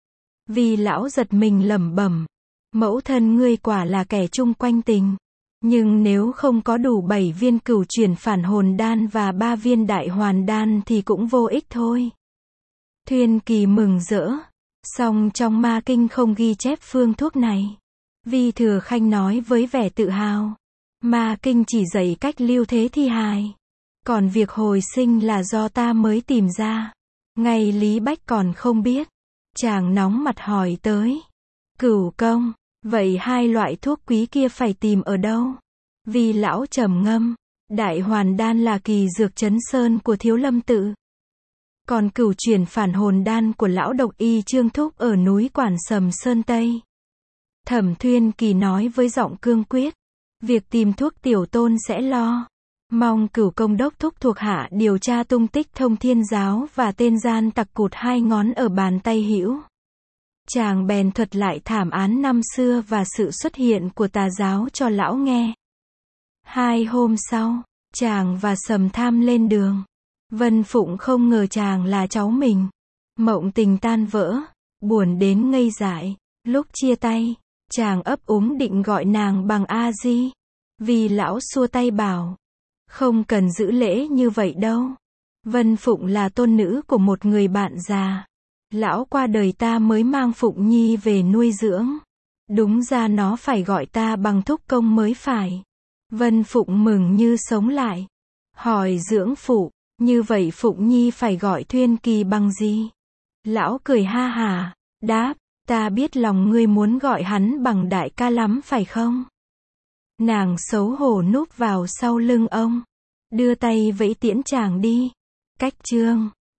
Vì lão giật mình lẩm bẩm. Mẫu thân ngươi quả là kẻ chung quanh tình. Nhưng nếu không có đủ 7 viên cửu chuyển phản hồn đan và 3 viên đại hoàn đan thì cũng vô ích thôi. Thuyên Kỳ mừng rỡ. Song trong ma kinh không ghi chép phương thuốc này. Vi Thừa Khanh nói với vẻ tự hào. Ma kinh chỉ dạy cách lưu thế thi hài. Còn việc hồi sinh là do ta mới tìm ra. Ngay Lý Bách còn không biết. Chàng nóng mặt hỏi tới. Cửu công, vậy hai loại thuốc quý kia phải tìm ở đâu? Vì lão trầm ngâm. Đại hoàn đan là kỳ dược chấn sơn của Thiếu Lâm tự. Còn cửu chuyển phản hồn đan của lão độc y Trương Thúc ở núi Quản Sầm Sơn Tây. Thẩm Thuyên Kỳ nói với giọng cương quyết. Việc tìm thuốc tiểu tôn sẽ lo. Mong cửu công đốc thúc thuộc hạ điều tra tung tích Thông Thiên Giáo và tên gian tặc cụt hai ngón ở bàn tay hữu. Chàng bèn thuật lại thảm án năm xưa và sự xuất hiện của tà giáo cho lão nghe. 2 hôm sau, chàng và Sầm Tham lên đường. Vân Phụng không ngờ chàng là cháu mình. Mộng tình tan vỡ, buồn đến ngây dại. Lúc chia tay, chàng ấp úng định gọi nàng bằng A Di. Vì lão xua tay bảo, không cần giữ lễ như vậy đâu. Vân Phụng là tôn nữ của một người bạn già. Lão qua đời ta mới mang Phụng Nhi về nuôi dưỡng. Đúng ra nó phải gọi ta bằng thúc công mới phải. Vân Phụng mừng như sống lại. Hỏi dưỡng phụ, như vậy Phụng Nhi phải gọi Thuyên Kỳ bằng gì? Lão cười ha hà, đáp, ta biết lòng ngươi muốn gọi hắn bằng đại ca lắm phải không? Nàng xấu hổ núp vào sau lưng ông. Đưa tay vẫy tiễn chàng đi. Cách chương